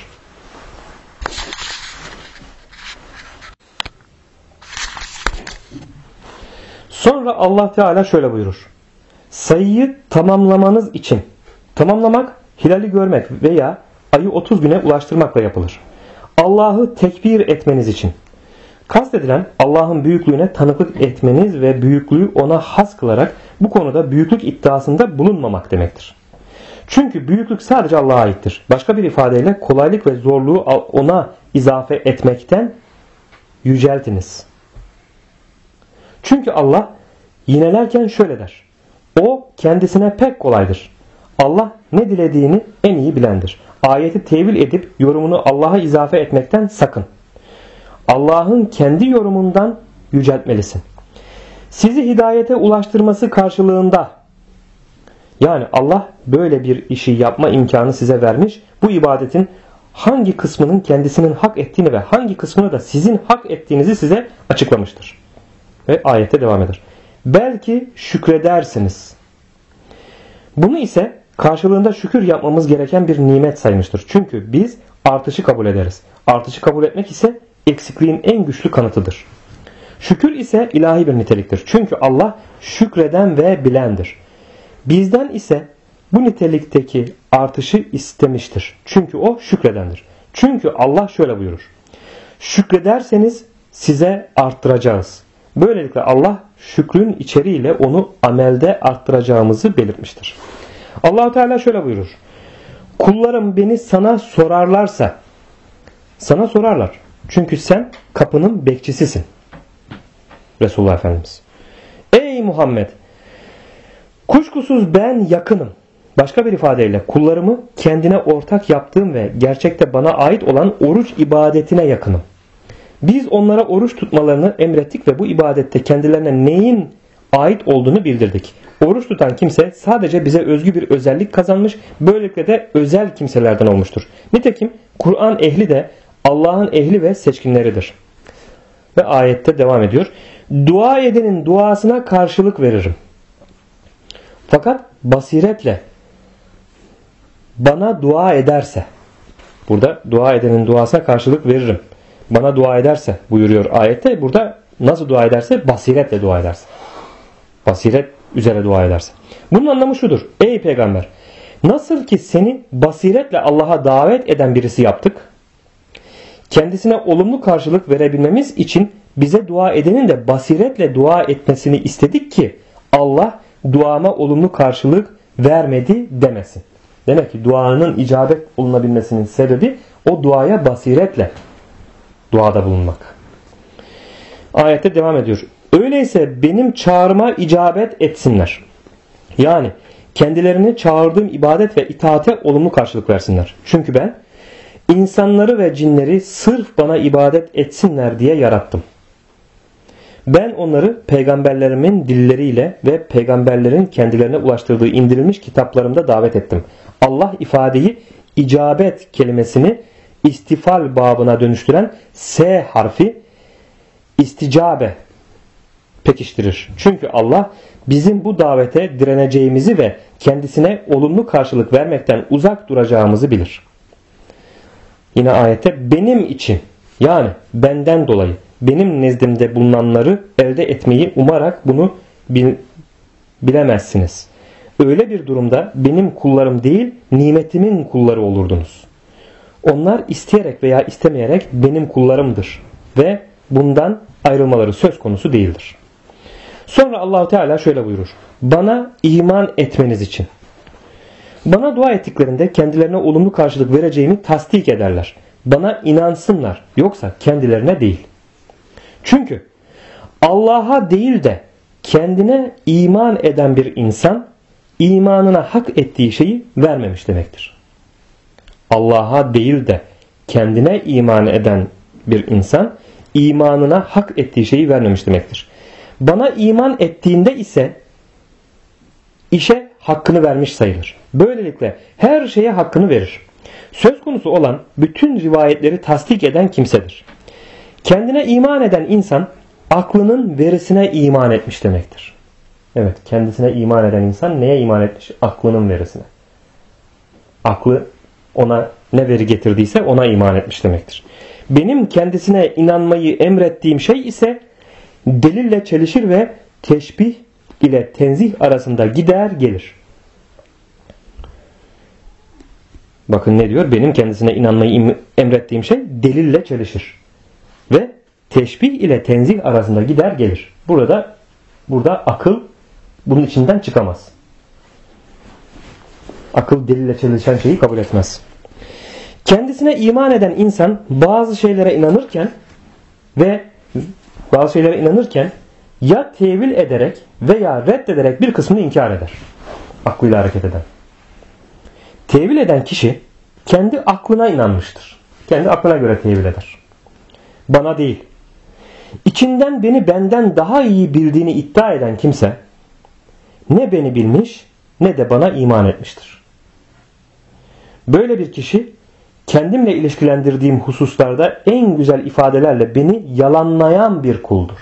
Sonra Allah Teala şöyle buyurur. Sayıyı tamamlamanız için, tamamlamak hilali görmek veya ayı 30 güne ulaştırmakla yapılır. Allah'ı tekbir etmeniz için. Kastedilen Allah'ın büyüklüğüne tanıklık etmeniz ve büyüklüğü ona has kılarak bu konuda büyüklük iddiasında bulunmamak demektir. Çünkü büyüklük sadece Allah'a aittir. Başka bir ifadeyle kolaylık ve zorluğu ona izafe etmekten yüceltiniz. Çünkü Allah yinelerken şöyle der. O kendisine pek kolaydır. Allah ne dilediğini en iyi bilendir. Ayeti tevil edip yorumunu Allah'a izafe etmekten sakın. Allah'ın kendi yorumundan yüceltmelisin. Sizi hidayete ulaştırması karşılığında, yani Allah böyle bir işi yapma imkanı size vermiş, bu ibadetin hangi kısmının kendisinin hak ettiğini ve hangi kısmını da sizin hak ettiğinizi size açıklamıştır. Ve ayette devam eder. Belki şükredersiniz. Bunu ise karşılığında şükür yapmamız gereken bir nimet saymıştır. Çünkü biz artışı kabul ederiz. Artışı kabul etmek ise eksikliğin en güçlü kanıtıdır. Şükür ise ilahi bir niteliktir. Çünkü Allah şükreden ve bilendir. Bizden ise bu nitelikteki artışı istemiştir. Çünkü o şükredendir. Çünkü Allah şöyle buyurur. Şükrederseniz size arttıracağız. Böylelikle Allah şükrün içeriğiyle onu amelde arttıracağımızı belirtmiştir. Allah Teala şöyle buyurur. Kullarım beni sana sorarlarsa, sana sorarlar. Çünkü sen kapının bekçisisin. Resulullah Efendimiz. Ey Muhammed! Kuşkusuz ben yakınım. Başka bir ifadeyle kullarımı kendine ortak yaptığım ve gerçekte bana ait olan oruç ibadetine yakınım. Biz onlara oruç tutmalarını emrettik ve bu ibadette kendilerine neyin ait olduğunu bildirdik. Oruç tutan kimse sadece bize özgü bir özellik kazanmış, böylelikle de özel kimselerden olmuştur. Nitekim Kur'an ehli de Allah'ın ehli ve seçkinleridir. Ve ayette devam ediyor. Dua edenin duasına karşılık veririm. Fakat basiretle bana dua ederse, burada dua edenin duasına karşılık veririm. Bana dua ederse buyuruyor ayette. Burada nasıl dua ederse? Basiretle dua ederse. Basiret üzere dua ederse. Bunun anlamı şudur. Ey peygamber! Nasıl ki seni basiretle Allah'a davet eden birisi yaptık, kendisine olumlu karşılık verebilmemiz için bize dua edenin de basiretle dua etmesini istedik ki Allah duama olumlu karşılık vermedi demesin. Demek ki duanın icabet olunabilmesinin sebebi o duaya basiretle duada bulunmak. Ayette devam ediyor. Öyleyse benim çağrıma icabet etsinler. Yani kendilerini çağırdığım ibadet ve itaate olumlu karşılık versinler. Çünkü ben insanları ve cinleri sırf bana ibadet etsinler diye yarattım. Ben onları peygamberlerimin dilleriyle ve peygamberlerin kendilerine ulaştırdığı indirilmiş kitaplarımda davet ettim. Allah ifadeyi icabet kelimesini istifal babına dönüştüren S harfi isticabe pekiştirir. Çünkü Allah bizim bu davete direneceğimizi ve kendisine olumlu karşılık vermekten uzak duracağımızı bilir. Yine ayette benim için, yani benden dolayı benim nezdimde bulunanları elde etmeyi umarak bunu bilemezsiniz. Öyle bir durumda benim kullarım değil, nimetimin kulları olurdunuz. Onlar isteyerek veya istemeyerek benim kullarımdır ve bundan ayrılmaları söz konusu değildir. Sonra Allah-u Teala şöyle buyurur. Bana iman etmeniz için. Bana dua ettiklerinde kendilerine olumlu karşılık vereceğimi tasdik ederler. Bana inansınlar, yoksa kendilerine değil. Çünkü Allah'a değil de kendine iman eden bir insan imanına hak ettiği şeyi vermemiş demektir. Allah'a değil de kendine iman eden bir insan imanına hak ettiği şeyi vermemiş demektir. Bana iman ettiğinde ise işe hakkını vermiş sayılır. Böylelikle her şeye hakkını verir. Söz konusu olan bütün rivayetleri tasdik eden kimsedir. Kendine iman eden insan aklının verisine iman etmiş demektir. Evet, kendisine iman eden insan neye iman etmiş? Aklının verisine. Aklı ona ne veri getirdiyse ona iman etmiş demektir. Benim kendisine inanmayı emrettiğim şey ise delille çelişir ve teşbih ile tenzih arasında gider gelir. Bakın ne diyor? Benim kendisine inanmayı emrettiğim şey delille çelişir. Ve teşbih ile tenzih arasında gider gelir. Burada akıl bunun içinden çıkamaz. Akıl delille çelişen şeyi kabul etmez. Kendisine iman eden insan bazı şeylere inanırken ya tevil ederek veya reddederek bir kısmını inkar eder. Aklıyla hareket eden. Tevil eden kişi kendi aklına inanmıştır. Kendi aklına göre tevil eder. Bana değil. İçinden beni benden daha iyi bildiğini iddia eden kimse ne beni bilmiş ne de bana iman etmiştir. Böyle bir kişi kendimle ilişkilendirdiğim hususlarda en güzel ifadelerle beni yalanlayan bir kuldur.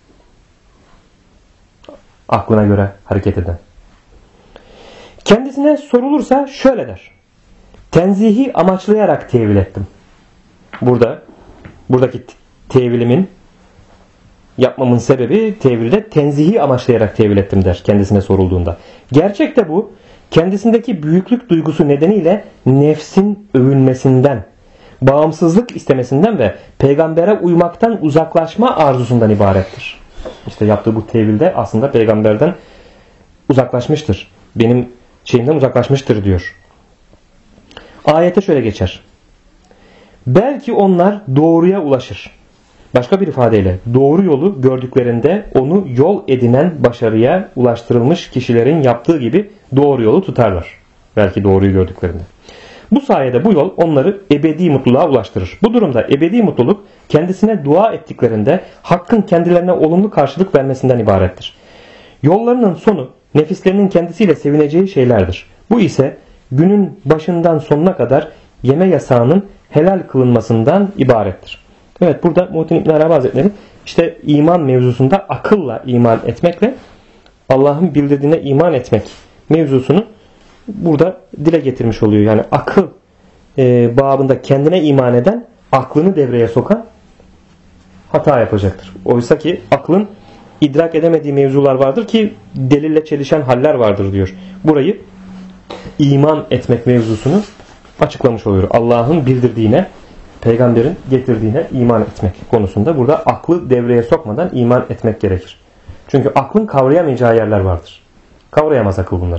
Aklına göre hareket eden. Kendisine sorulursa şöyle der. Tenzihi amaçlayarak tevil ettim. Buradaki tevilimin yapmamın sebebi tevilde tenzihi amaçlayarak tevil ettim der kendisine sorulduğunda. Gerçekte bu kendisindeki büyüklük duygusu nedeniyle nefsin övünmesinden, bağımsızlık istemesinden ve peygambere uymaktan uzaklaşma arzusundan ibarettir. İşte yaptığı bu tevilde aslında peygamberden uzaklaşmıştır. Benim şeyimden uzaklaşmıştır diyor. Ayete şöyle geçer. Belki onlar doğruya ulaşır. Başka bir ifadeyle doğru yolu gördüklerinde onu yol edinen başarıya ulaştırılmış kişilerin yaptığı gibi doğru yolu tutarlar. belki doğruyu gördüklerinde. Bu sayede bu yol onları ebedi mutluluğa ulaştırır. Bu durumda ebedi mutluluk kendisine dua ettiklerinde Hakk'ın kendilerine olumlu karşılık vermesinden ibarettir. Yollarının sonu nefislerinin kendisiyle sevineceği şeylerdir. Bu ise günün başından sonuna kadar yeme yasağının helal kılınmasından ibarettir. Evet, burada Muhittin İbn Arabi Hazretleri işte iman mevzusunda akılla iman etmekle Allah'ın bildirdiğine iman etmek mevzusunu burada dile getirmiş oluyor. Yani akıl babında kendine iman eden, aklını devreye sokan hata yapacaktır. Oysa ki aklın idrak edemediği mevzular vardır ki delille çelişen haller vardır diyor. Burayı iman etmek mevzusunu açıklamış oluyor. Allah'ın bildirdiğine, peygamberin getirdiğine iman etmek konusunda burada aklı devreye sokmadan iman etmek gerekir. Çünkü aklın kavrayamayacağı yerler vardır. Kavrayamaz akıl bunları.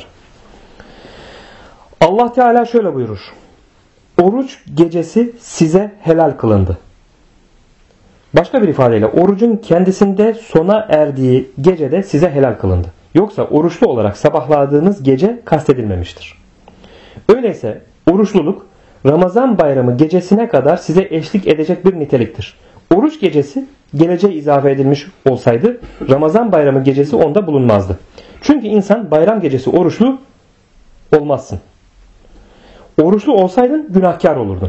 Allah Teala şöyle buyurur. Oruç gecesi size helal kılındı. Başka bir ifadeyle orucun kendisinde sona erdiği gecede size helal kılındı. Yoksa oruçlu olarak sabahladığınız gece kastedilmemiştir. Öyleyse oruçluluk Ramazan bayramı gecesine kadar eşlik edecek bir niteliktir. Oruç gecesi geleceğe izafe edilmiş olsaydı Ramazan bayramı gecesi onda bulunmazdı. Çünkü insan bayram gecesi oruçlu olmazsın. Oruçlu olsaydın günahkar olurdun.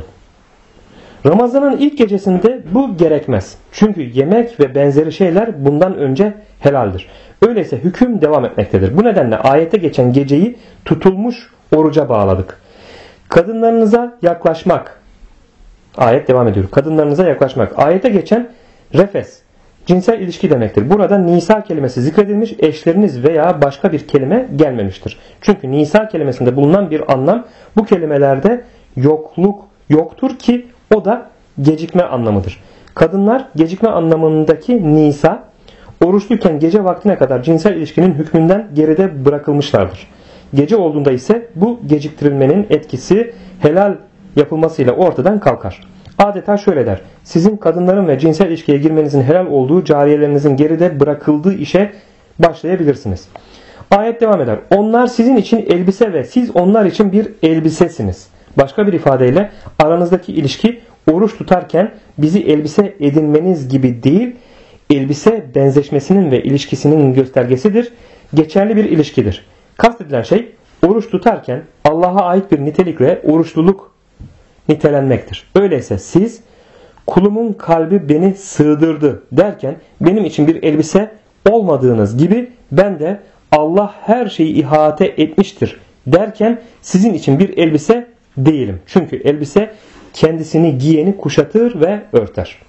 Ramazanın ilk gecesinde bu gerekmez. Çünkü yemek ve benzeri şeyler bundan önce helaldir. Öyleyse hüküm devam etmektedir. Bu nedenle ayette geçen geceyi tutulmuş oruca bağladık. Kadınlarınıza yaklaşmak. Ayet devam ediyor. Kadınlarınıza yaklaşmak. Ayete geçen refes, cinsel ilişki demektir. Burada nisa kelimesi zikredilmiş, eşleriniz veya başka bir kelime gelmemiştir. Çünkü nisa kelimesinde bulunan bir anlam bu kelimelerde yokluk yoktur ki o da gecikme anlamıdır. Kadınlar gecikme anlamındaki nisa, oruçluyken gece vaktine kadar cinsel ilişkinin hükmünden geride bırakılmışlardır. Gece olduğunda ise bu geciktirilmenin etkisi helal yapılmasıyla ortadan kalkar. Adeta şöyle der. Sizin kadınların ve cinsel ilişkiye girmenizin helal olduğu cariyelerinizin geride bırakıldığı işe başlayabilirsiniz. Ayet devam eder. Onlar sizin için elbise ve siz onlar için bir elbisesiniz. Başka bir ifadeyle aranızdaki ilişki oruç tutarken bizi elbise edinmeniz gibi değil, elbise benzeşmesinin ve ilişkisinin göstergesidir. Geçerli bir ilişkidir. Kastedilen şey oruç tutarken Allah'a ait bir nitelikle oruçluluk nitelenmektir. Öyleyse siz kulumun kalbi beni sığdırdı derken benim için bir elbise olmadığınız gibi ben de Allah her şeyi ihate etmiştir derken sizin için bir elbise değilim. Çünkü elbise kendisini giyeni kuşatır ve örter.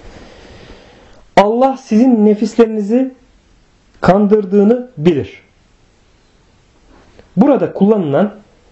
Allah sizin nefislerinizi kandırdığını bilir. Burada kullanılan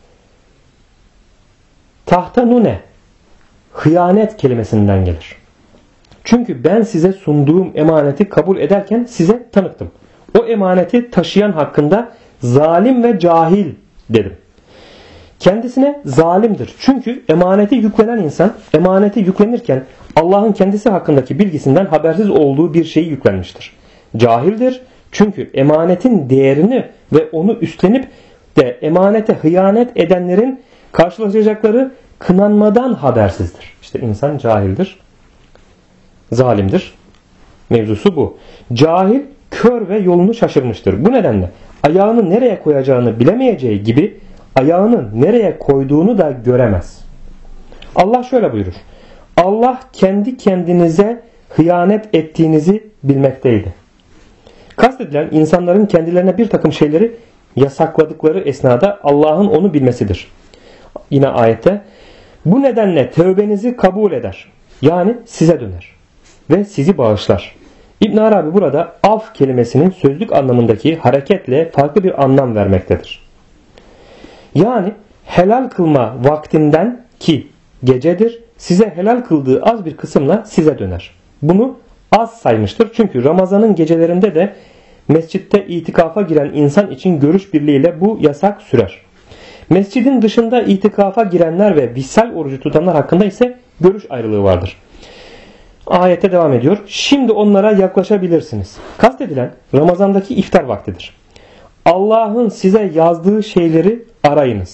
tahtanune, hıyanet kelimesinden gelir. Çünkü ben size sunduğum emaneti kabul ederken size tanıktım. O emaneti taşıyan hakkında zalim ve cahil dedim. Kendisine zalimdir. Çünkü emaneti yüklenen insan emaneti yüklenirken Allah'ın kendisi hakkındaki bilgisinden habersiz olduğu bir şeyi yüklenmiştir. Cahildir. Çünkü emanetin değerini ve onu üstlenip de emanete hıyanet edenlerin karşılaşacakları kınanmadan habersizdir. İşte insan cahildir, zalimdir. Mevzusu bu. Cahil, kör ve yolunu şaşırmıştır. Bu nedenle ayağını nereye koyacağını bilemeyeceği gibi ayağını nereye koyduğunu da göremez. Allah şöyle buyurur. Allah kendi kendinize hıyanet ettiğinizi bilmekteydi. Kastedilen insanların kendilerine bir takım şeyleri yasakladıkları esnada Allah'ın onu bilmesidir. Yine ayette bu nedenle tövbenizi kabul eder. Yani size döner ve sizi bağışlar. İbn Arabi burada af kelimesinin sözlük anlamındaki hareketle farklı bir anlam vermektedir. Yani helal kılma vaktinden ki gecedir size helal kıldığı az bir kısımla size döner. Bunu az saymıştır çünkü Ramazan'ın gecelerinde de mescitte itikafa giren insan için görüş birliğiyle bu yasak sürer. Mescidin dışında itikafa girenler ve vissal orucu tutanlar hakkında ise görüş ayrılığı vardır. Ayete devam ediyor. Şimdi onlara yaklaşabilirsiniz. Kastedilen Ramazan'daki iftar vaktidir. Allah'ın size yazdığı şeyleri arayınız.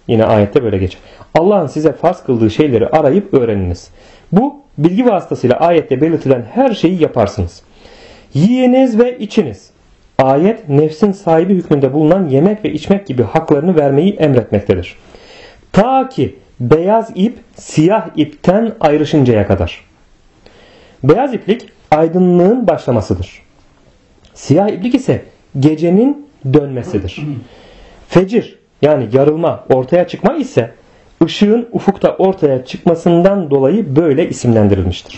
Yine ayette böyle geçer. Allah'ın size farz kıldığı şeyleri arayıp öğreniniz. Bu bilgi vasıtasıyla ayette belirtilen her şeyi yaparsınız. Yiyiniz ve içiniz. Ayet nefsin sahibi hükmünde bulunan yemek ve içmek gibi haklarını vermeyi emretmektedir. Ta ki beyaz ip siyah ipten ayrışıncaya kadar. Beyaz iplik aydınlığın başlamasıdır. Siyah iplik ise gecenin dönmesidir. Fecir yani yarılma, ortaya çıkma ise ışığın ufukta ortaya çıkmasından dolayı böyle isimlendirilmiştir.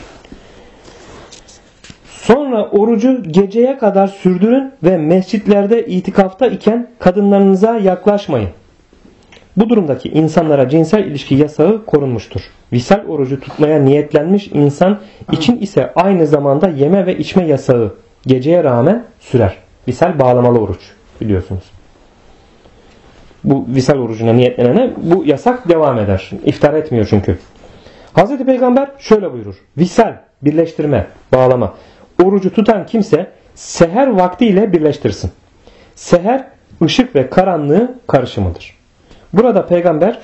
Sonra orucu geceye kadar sürdürün ve mescitlerde itikafta iken kadınlarınıza yaklaşmayın. Bu durumdaki insanlara cinsel ilişki yasağı korunmuştur. Visal orucu tutmaya niyetlenmiş insan için ise aynı zamanda yeme ve içme yasağı geceye rağmen sürer. Visal bağlamalı oruç biliyorsunuz. Bu visal orucuna niyetlenene bu yasak devam eder. İftar etmiyor çünkü. Hazreti Peygamber şöyle buyurur. Visal, birleştirme, bağlama. Orucu tutan kimse seher vaktiyle birleştirsin. Seher, ışık ve karanlığı karışımıdır. Burada Peygamber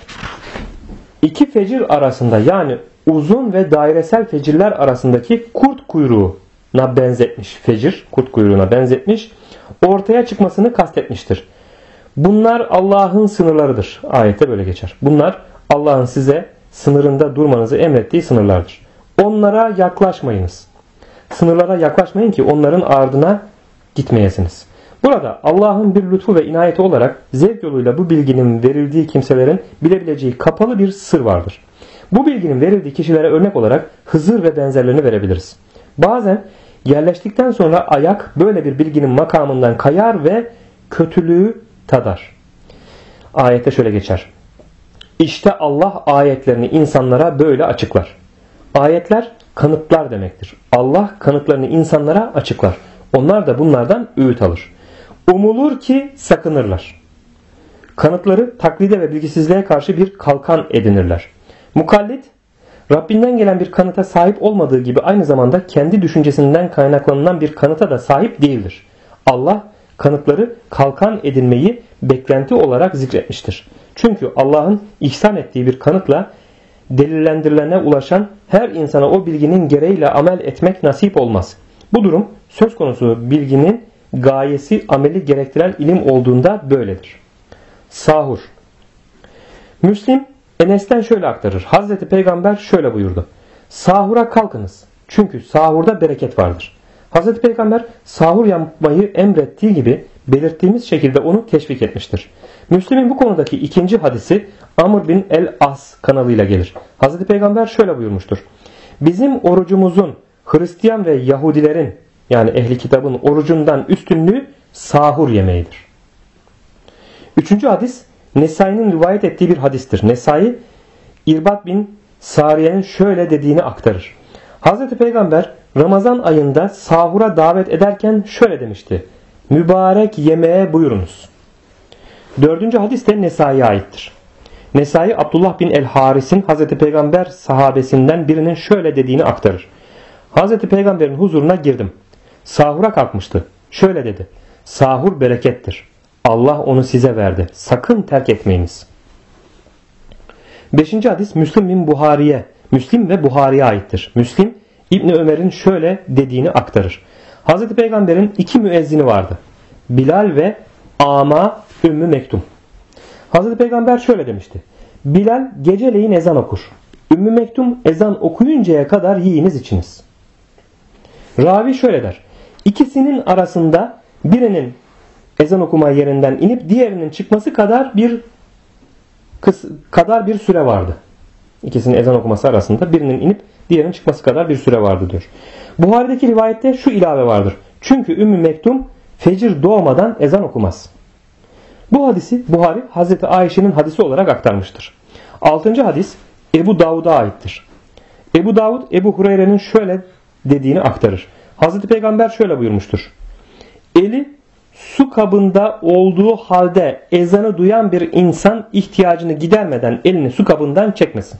iki fecir arasında yani uzun ve dairesel fecirler arasındaki kurt kuyruğuna benzetmiş. Fecir, kurt kuyruğuna benzetmiş. Ortaya çıkmasını kastetmiştir. Bunlar Allah'ın sınırlarıdır. Ayette böyle geçer. Bunlar Allah'ın size sınırında durmanızı emrettiği sınırlardır. Onlara yaklaşmayınız. Sınırlara yaklaşmayın ki onların ardına gitmeyesiniz. Burada Allah'ın bir lütfu ve inayeti olarak zevk yoluyla bu bilginin verildiği kimselerin bilebileceği kapalı bir sır vardır. Bu bilginin verildiği kişilere örnek olarak Hızır ve benzerlerini verebiliriz. Bazen yerleştikten sonra ayak böyle bir bilginin makamından kayar ve kötülüğü tadar. Ayette şöyle geçer. İşte Allah ayetlerini insanlara böyle açıklar. Ayetler kanıtlar demektir. Allah kanıtlarını insanlara açıklar. Onlar da bunlardan öğüt alır. Umulur ki sakınırlar. Kanıtları taklide ve bilgisizliğe karşı bir kalkan edinirler. Mukallit, Rabbinden gelen bir kanıta sahip olmadığı gibi aynı zamanda kendi düşüncesinden kaynaklanan bir kanıta da sahip değildir. Allah kanıtları kalkan edinmeyi beklenti olarak zikretmiştir. Çünkü Allah'ın ihsan ettiği bir kanıtla delillendirilene ulaşan her insana o bilginin gereğiyle amel etmek nasip olmaz. Bu durum söz konusu bilginin gayesi ameli gerektiren ilim olduğunda böyledir. Sahur. Müslim Enes'ten şöyle aktarır. Hazreti Peygamber şöyle buyurdu. Sahura kalkınız. Çünkü sahurda bereket vardır. Hazreti Peygamber sahur yapmayı emrettiği gibi belirttiğimiz şekilde onu teşvik etmiştir. Müslim'in bu konudaki ikinci hadisi Amr bin el-As kanalıyla gelir. Hazreti Peygamber şöyle buyurmuştur. Bizim orucumuzun Hristiyan ve Yahudilerin yani ehli kitabın orucundan üstünlüğü sahur yemeğidir. Üçüncü hadis Nesai'nin rivayet ettiği bir hadistir. Nesai İrbat bin Sariye'nin şöyle dediğini aktarır. Hazreti Peygamber Ramazan ayında sahura davet ederken şöyle demişti. Mübarek yemeğe buyurunuz. Dördüncü hadis de Nesai'ye aittir. Nesai Abdullah bin el-Haris'in Hazreti Peygamber sahabesinden birinin şöyle dediğini aktarır. Hazreti Peygamber'in huzuruna girdim. Sahura kalkmıştı. Şöyle dedi. Sahur berekettir. Allah onu size verdi. Sakın terk etmeyiniz. Beşinci hadis Müslim ve Buhari'ye aittir. Müslim İbni Ömer'in şöyle dediğini aktarır. Hazreti Peygamber'in iki müezzini vardı. Bilal ve Ama Ümmü Mektum. Hazreti Peygamber şöyle demişti. Bilal geceleyin ezan okur. Ümmü Mektum ezan okuyuncaya kadar yiyiniz içiniz. Ravi şöyle der. İkisinin arasında birinin ezan okuma yerinden inip diğerinin çıkması kadar bir süre vardı. İkisinin ezan okuması arasında birinin inip diğerinin çıkması kadar bir süre vardı diyor. Buhari'deki rivayette şu ilave vardır. Çünkü Ümmü Mektum fecir doğmadan ezan okumaz. Bu hadisi Buhari Hazreti Ayşe'nin hadisi olarak aktarmıştır. Altıncı hadis Ebu Davud'a aittir. Ebu Davud Ebu Hureyre'nin şöyle dediğini aktarır. Hazreti Peygamber şöyle buyurmuştur. Eli su kabında olduğu halde ezanı duyan bir insan ihtiyacını gidermeden elini su kabından çekmesin.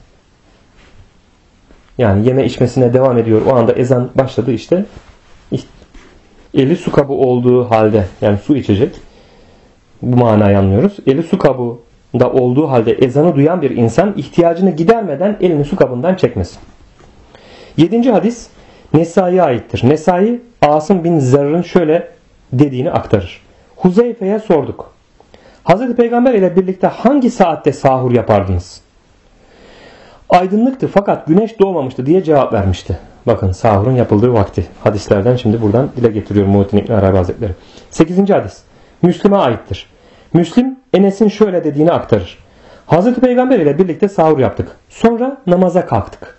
Yani yeme içmesine devam ediyor. O anda ezan başladı işte. Eli su kabı olduğu halde yani su içecek. Bu manayı anlıyoruz. Eli su kabı da olduğu halde ezanı duyan bir insan ihtiyacını gidermeden elini su kabından çekmesin. 7. hadis Nesai'ye aittir. Nesai Asım bin Zerr'in şöyle dediğini aktarır. Huzeyfe'ye sorduk. Hazreti Peygamber ile birlikte hangi saatte sahur yapardınız? Aydınlıktı fakat güneş doğmamıştı diye cevap vermişti. Bakın sahurun yapıldığı vakti. Hadislerden şimdi buradan dile getiriyor Muhittin İbn Arabi Hazretleri. 8. hadis Müslim'e aittir. Müslim Enes'in şöyle dediğini aktarır. Hazreti Peygamber ile birlikte sahur yaptık. Sonra namaza kalktık.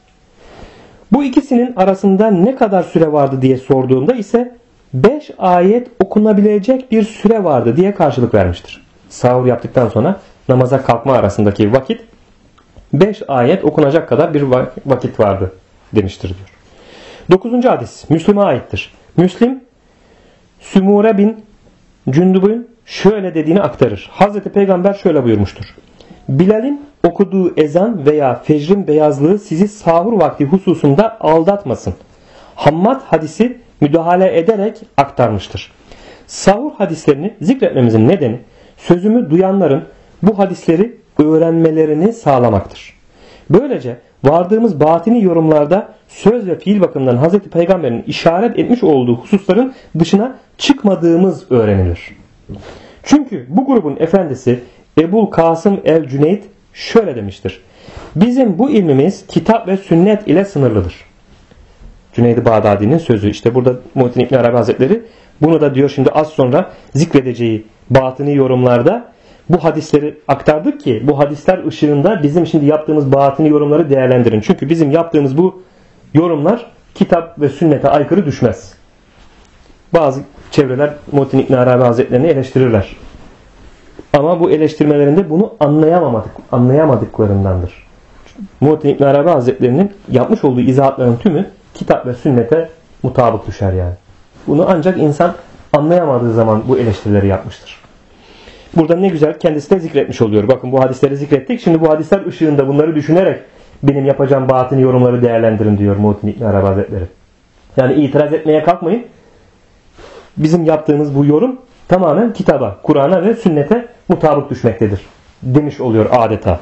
Bu ikisinin arasında ne kadar süre vardı diye sorduğumda ise 5 ayet okunabilecek bir süre vardı diye karşılık vermiştir. Sahur yaptıktan sonra namaza kalkma arasındaki vakit 5 ayet okunacak kadar bir vakit vardı demiştir diyor. 9. hadis Müslim'e aittir. Müslim Sümure bin Cündüb'ün şöyle dediğini aktarır. Hazreti Peygamber şöyle buyurmuştur. Bilal'in okuduğu ezan veya fecrin beyazlığı sizi sahur vakti hususunda aldatmasın. Hammad hadisi müdahale ederek aktarmıştır. Sahur hadislerini zikretmemizin nedeni sözümü duyanların bu hadisleri öğrenmelerini sağlamaktır. Böylece vardığımız batini yorumlarda söz ve fiil bakımından Hz. Peygamber'in işaret etmiş olduğu hususların dışına çıkmadığımız öğrenilir. Çünkü bu grubun efendisi Ebul Kasım el-Cüneyd şöyle demiştir. Bizim bu ilmimiz kitap ve sünnet ile sınırlıdır. Cüneyd-i Bağdadi'nin sözü. İşte burada Muhittin İbn Arabi Hazretleri bunu da diyor şimdi az sonra zikredeceği batini yorumlarda bu hadisleri aktardık ki bu hadisler ışığında bizim şimdi yaptığımız batini yorumları değerlendirin. Çünkü bizim yaptığımız bu yorumlar kitap ve sünnete aykırı düşmez. Bazı çevreler Muhittin İbn Arabi Hazretlerini eleştirirler. Ama bu eleştirmelerinde bunu anlayamadıklarındandır. Muhittin İbn Arabi Hazretlerinin yapmış olduğu izahatların tümü kitap ve sünnete mutabık düşer yani. Bunu ancak insan anlayamadığı zaman bu eleştirileri yapmıştır. Burada ne güzel kendisi de zikretmiş oluyor. Bakın bu hadisleri zikrettik. Şimdi bu hadisler ışığında bunları düşünerek benim yapacağım batini yorumları değerlendirin diyor Muhittin İbn Arabi Hazretleri. Yani itiraz etmeye kalkmayın. Bizim yaptığımız bu yorum tamamen kitaba, Kur'an'a ve sünnete mutabık düşmektedir demiş oluyor adeta.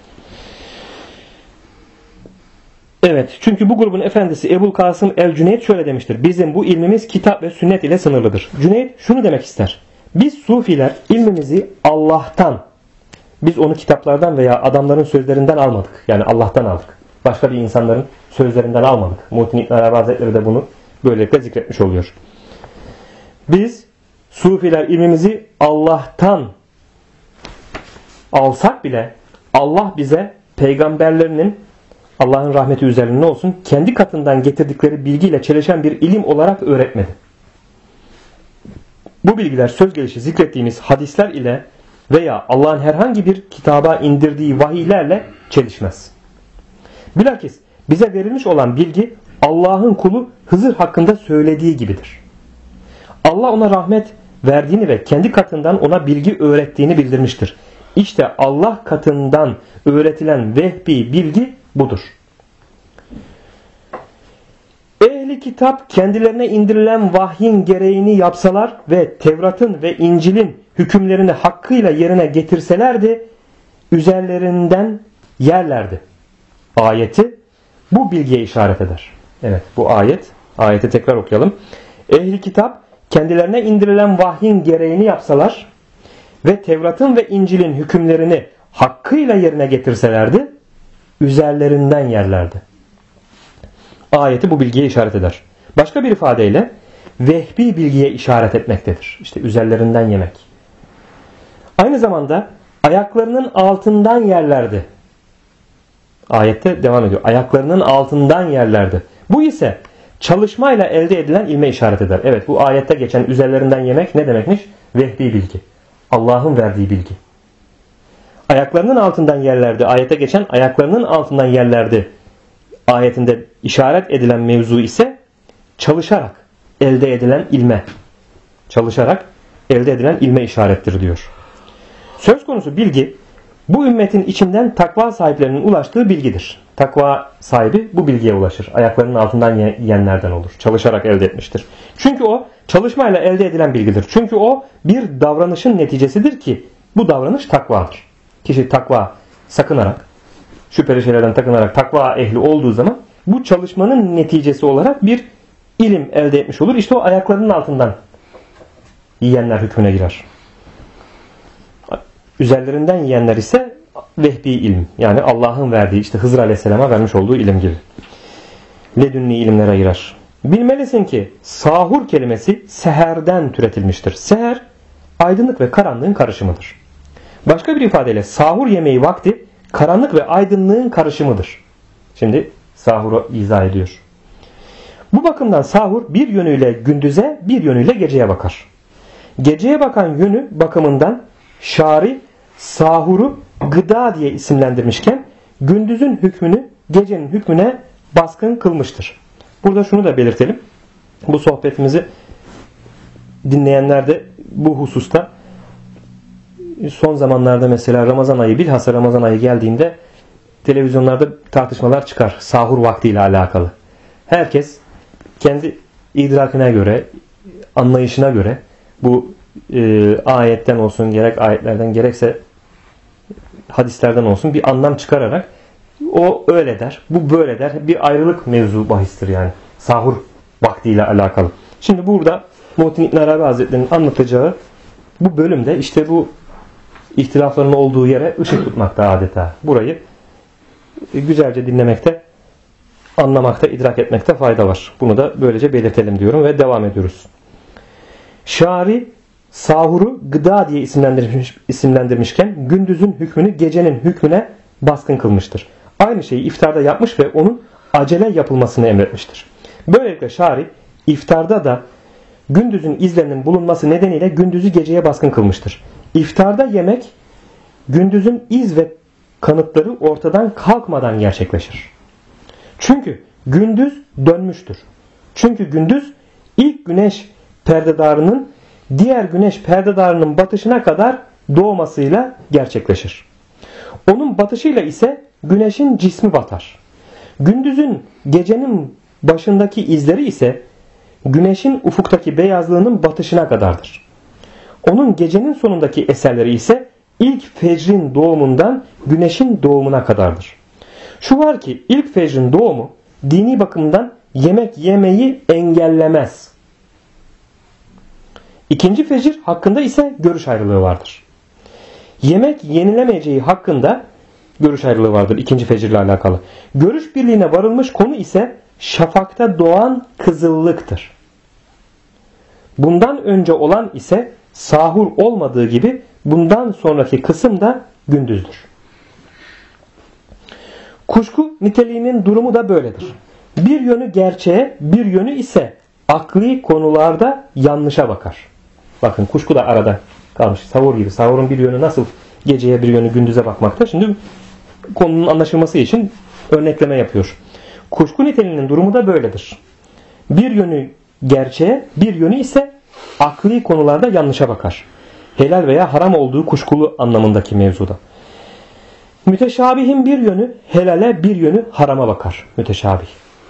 Evet, çünkü bu grubun efendisi Ebul Kasım el-Cüneyd şöyle demiştir. Bizim bu ilmimiz kitap ve sünnet ile sınırlıdır. Cüneyd şunu demek ister. Biz sufiler ilmimizi Allah'tan, biz onu kitaplardan veya adamların sözlerinden almadık. Yani Allah'tan aldık. Başka bir insanların sözlerinden almadık. Muhittin İbn Arabi Hazretleri de bunu böylelikle zikretmiş oluyor. Biz sufiler ilmimizi Allah'tan alsak bile Allah bize peygamberlerinin Allah'ın rahmeti üzerine olsun kendi katından getirdikleri bilgiyle çelişen bir ilim olarak öğretmedi. Bu bilgiler söz gelişi zikrettiğimiz hadisler ile veya Allah'ın herhangi bir kitaba indirdiği vahiylerle çelişmez. Bilakis bize verilmiş olan bilgi Allah'ın kulu Hızır hakkında söylediği gibidir. Allah ona rahmet verdiğini ve kendi katından ona bilgi öğrettiğini bildirmiştir. İşte Allah katından öğretilen vehbi bilgi budur. Ehli kitap kendilerine indirilen vahyin gereğini yapsalar ve Tevrat'ın ve İncil'in hükümlerini hakkıyla yerine getirselerdi, üzerlerinden yerlerdi. Ayeti bu bilgiye işaret eder. Evet, bu ayeti tekrar okuyalım. Ehli kitap kendilerine indirilen vahyin gereğini yapsalar ve Tevrat'ın ve İncil'in hükümlerini hakkıyla yerine getirselerdi, üzerlerinden yerlerdi. Ayeti bu bilgiye işaret eder. Başka bir ifadeyle vehbi bilgiye işaret etmektedir. İşte üzerlerinden yemek. Aynı zamanda ayaklarının altından yerlerdi. Ayette devam ediyor. Ayaklarının altından yerlerdi. Bu ise çalışmayla elde edilen ilme işaret eder. Evet, bu ayette geçen üzerlerinden yemek ne demekmiş? Vehbi bilgi. Allah'ın verdiği bilgi. Ayaklarının altından yerlerdi. Ayette geçen ayaklarının altından yerlerdi. Ayetinde işaret edilen mevzu ise çalışarak elde edilen ilme. Çalışarak elde edilen ilme işarettir diyor. Söz konusu bilgi bu ümmetin içinden takva sahiplerinin ulaştığı bilgidir. Takva sahibi bu bilgiye ulaşır. Ayaklarının altından yiyenlerden olur. Çalışarak elde etmiştir. Çünkü o çalışmayla elde edilen bilgidir. Çünkü o bir davranışın neticesidir ki bu davranış takvadır. kişi takva sakınarak, şüpheli şeylerden takınarak takva ehli olduğu zaman bu çalışmanın neticesi olarak bir ilim elde etmiş olur. İşte o ayaklarının altından yiyenler hükmüne girer. Üzerlerinden yiyenler ise vehbi ilim. Yani Allah'ın verdiği, işte Hızır Aleyhisselam'a vermiş olduğu ilim gibi. Ledünni ilimlere ayırar. Bilmelisin ki sahur kelimesi seherden türetilmiştir. Seher aydınlık ve karanlığın karışımıdır. Başka bir ifadeyle sahur yemeği vakti karanlık ve aydınlığın karışımıdır. Şimdi sahuru izah ediyor. Bu bakımdan sahur bir yönüyle gündüze, bir yönüyle geceye bakar. Geceye bakan yönü bakımından şari sahuru gıda diye isimlendirmişken gündüzün hükmünü gecenin hükmüne baskın kılmıştır. Burada şunu da belirtelim. Bu sohbetimizi dinleyenler de bu hususta son zamanlarda mesela Ramazan ayı, bilhassa Ramazan ayı geldiğinde televizyonlarda tartışmalar çıkar sahur vaktiyle alakalı. Herkes kendi idrakine göre, anlayışına göre bu ayetten olsun, gerek ayetlerden gerekse hadislerden olsun bir anlam çıkararak o öyle der, bu böyle der. Bir ayrılık mevzu bahistir yani. Sahur vaktiyle alakalı. Şimdi burada Muhittin İbn Arabi Hazretleri'nin anlatacağı bu bölümde işte bu ihtilafların olduğu yere ışık tutmakta adeta. Burayı güzelce dinlemekte, anlamakta, idrak etmekte fayda var. Bunu da böylece belirtelim diyorum ve devam ediyoruz. Şari sahuru gıda diye isimlendirmişken gündüzün hükmünü gecenin hükmüne baskın kılmıştır. Aynı şeyi iftarda yapmış ve onun acele yapılmasını emretmiştir. Böylelikle şari iftarda da gündüzün izlerinin bulunması nedeniyle gündüzü geceye baskın kılmıştır. İftarda yemek gündüzün iz ve kanıtları ortadan kalkmadan gerçekleşir. Çünkü gündüz dönmüştür. Çünkü gündüz ilk güneş perdedarının diğer güneş perdedarının batışına kadar doğmasıyla gerçekleşir. Onun batışıyla ise güneşin cismi batar. Gündüzün gecenin başındaki izleri ise güneşin ufuktaki beyazlığının batışına kadardır. Onun gecenin sonundaki eserleri ise ilk fecrin doğumundan güneşin doğumuna kadardır. Şu var ki ilk fecrin doğumu dini bakımdan yemek yemeyi engellemez. İkinci fecir hakkında ise görüş ayrılığı vardır. Yemek yenilemeyeceği hakkında görüş ayrılığı vardır ikinci fecirle alakalı. Görüş birliğine varılmış konu ise şafakta doğan kızıllıktır. Bundan önce olan ise sahur olmadığı gibi bundan sonraki kısım da gündüzdür. Kuşku niteliğinin durumu da böyledir. Bir yönü gerçeğe, bir yönü ise akli konularda yanlışa bakar. Bakın kuşku da arada kalmış. Sahur gibi. Sahurun bir yönü nasıl geceye bir yönü gündüze bakmakta. Şimdi konunun anlaşılması için örnekleme yapıyor. Kuşku niteliğinin durumu da böyledir. Bir yönü gerçeğe, bir yönü ise akli konularda yanlışa bakar. Helal veya haram olduğu kuşkulu anlamındaki mevzuda. Müteşabihin bir yönü helale, bir yönü harama bakar. Müteşabih.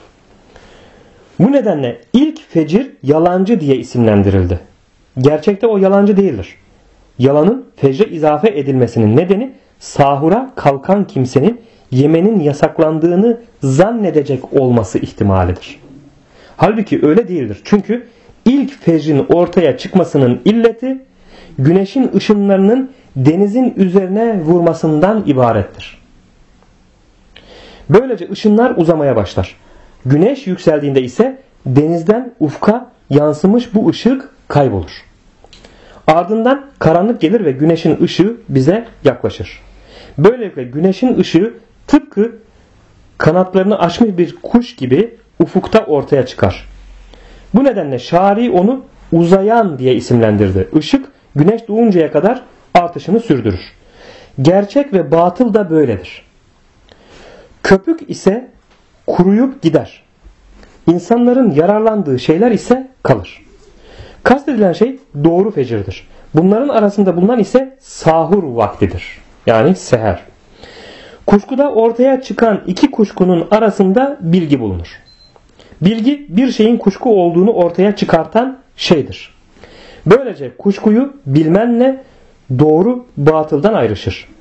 Bu nedenle ilk fecir yalancı diye isimlendirildi. Gerçekte o yalancı değildir. Yalanın fecre izafe edilmesinin nedeni sahura kalkan kimsenin yemenin yasaklandığını zannedecek olması ihtimalidir. Halbuki öyle değildir. Çünkü ilk fecrin ortaya çıkmasının illeti güneşin ışınlarının denizin üzerine vurmasından ibarettir. Böylece ışınlar uzamaya başlar. Güneş yükseldiğinde ise denizden ufka yansımış bu ışık kaybolur. Ardından karanlık gelir ve güneşin ışığı bize yaklaşır. Böylelikle güneşin ışığı tıpkı kanatlarını açmış bir kuş gibi ufukta ortaya çıkar. Bu nedenle şari onu uzayan diye isimlendirdi. Işık güneş doğuncaya kadar artışını sürdürür. Gerçek ve batıl da böyledir. Köpük ise kuruyup gider. İnsanların yararlandığı şeyler ise kalır. Kastedilen şey doğru fecirdir. Bunların arasında bulunan ise sahur vaktidir. Yani seher. Kuşkuda ortaya çıkan iki kuşkunun arasında bilgi bulunur. Bilgi bir şeyin kuşku olduğunu ortaya çıkartan şeydir. Böylece kuşkuyu bilmenle doğru batıldan ayrışır.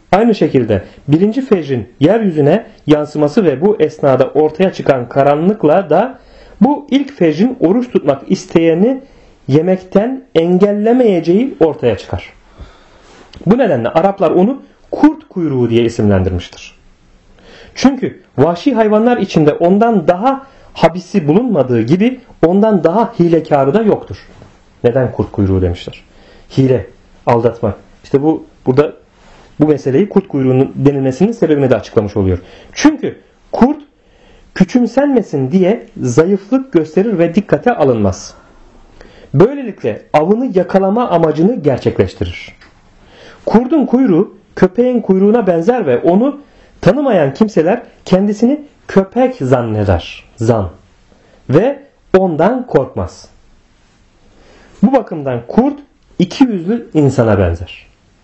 Aynı şekilde birinci fecrin yeryüzüne yansıması ve bu esnada ortaya çıkan karanlıkla da bu ilk fecrin oruç tutmak isteyeni yemekten engellemeyeceği ortaya çıkar. Bu nedenle Araplar onu kurt kuyruğu diye isimlendirmiştir. Çünkü vahşi hayvanlar içinde ondan daha habisi bulunmadığı gibi ondan daha hilekarı da yoktur. Neden kurt kuyruğu demişler? Hile, aldatmak. İşte burada bu meseleyi kurt kuyruğunun denilmesinin sebebini de açıklamış oluyor. Çünkü kurt küçümsenmesin diye zayıflık gösterir ve dikkate alınmaz. Böylelikle avını yakalama amacını gerçekleştirir. Kurdun kuyruğu köpeğin kuyruğuna benzer ve onu tanımayan kimseler kendisini köpek zanneder. Ve ondan korkmaz. Bu bakımdan kurt iki yüzlü insana benzer.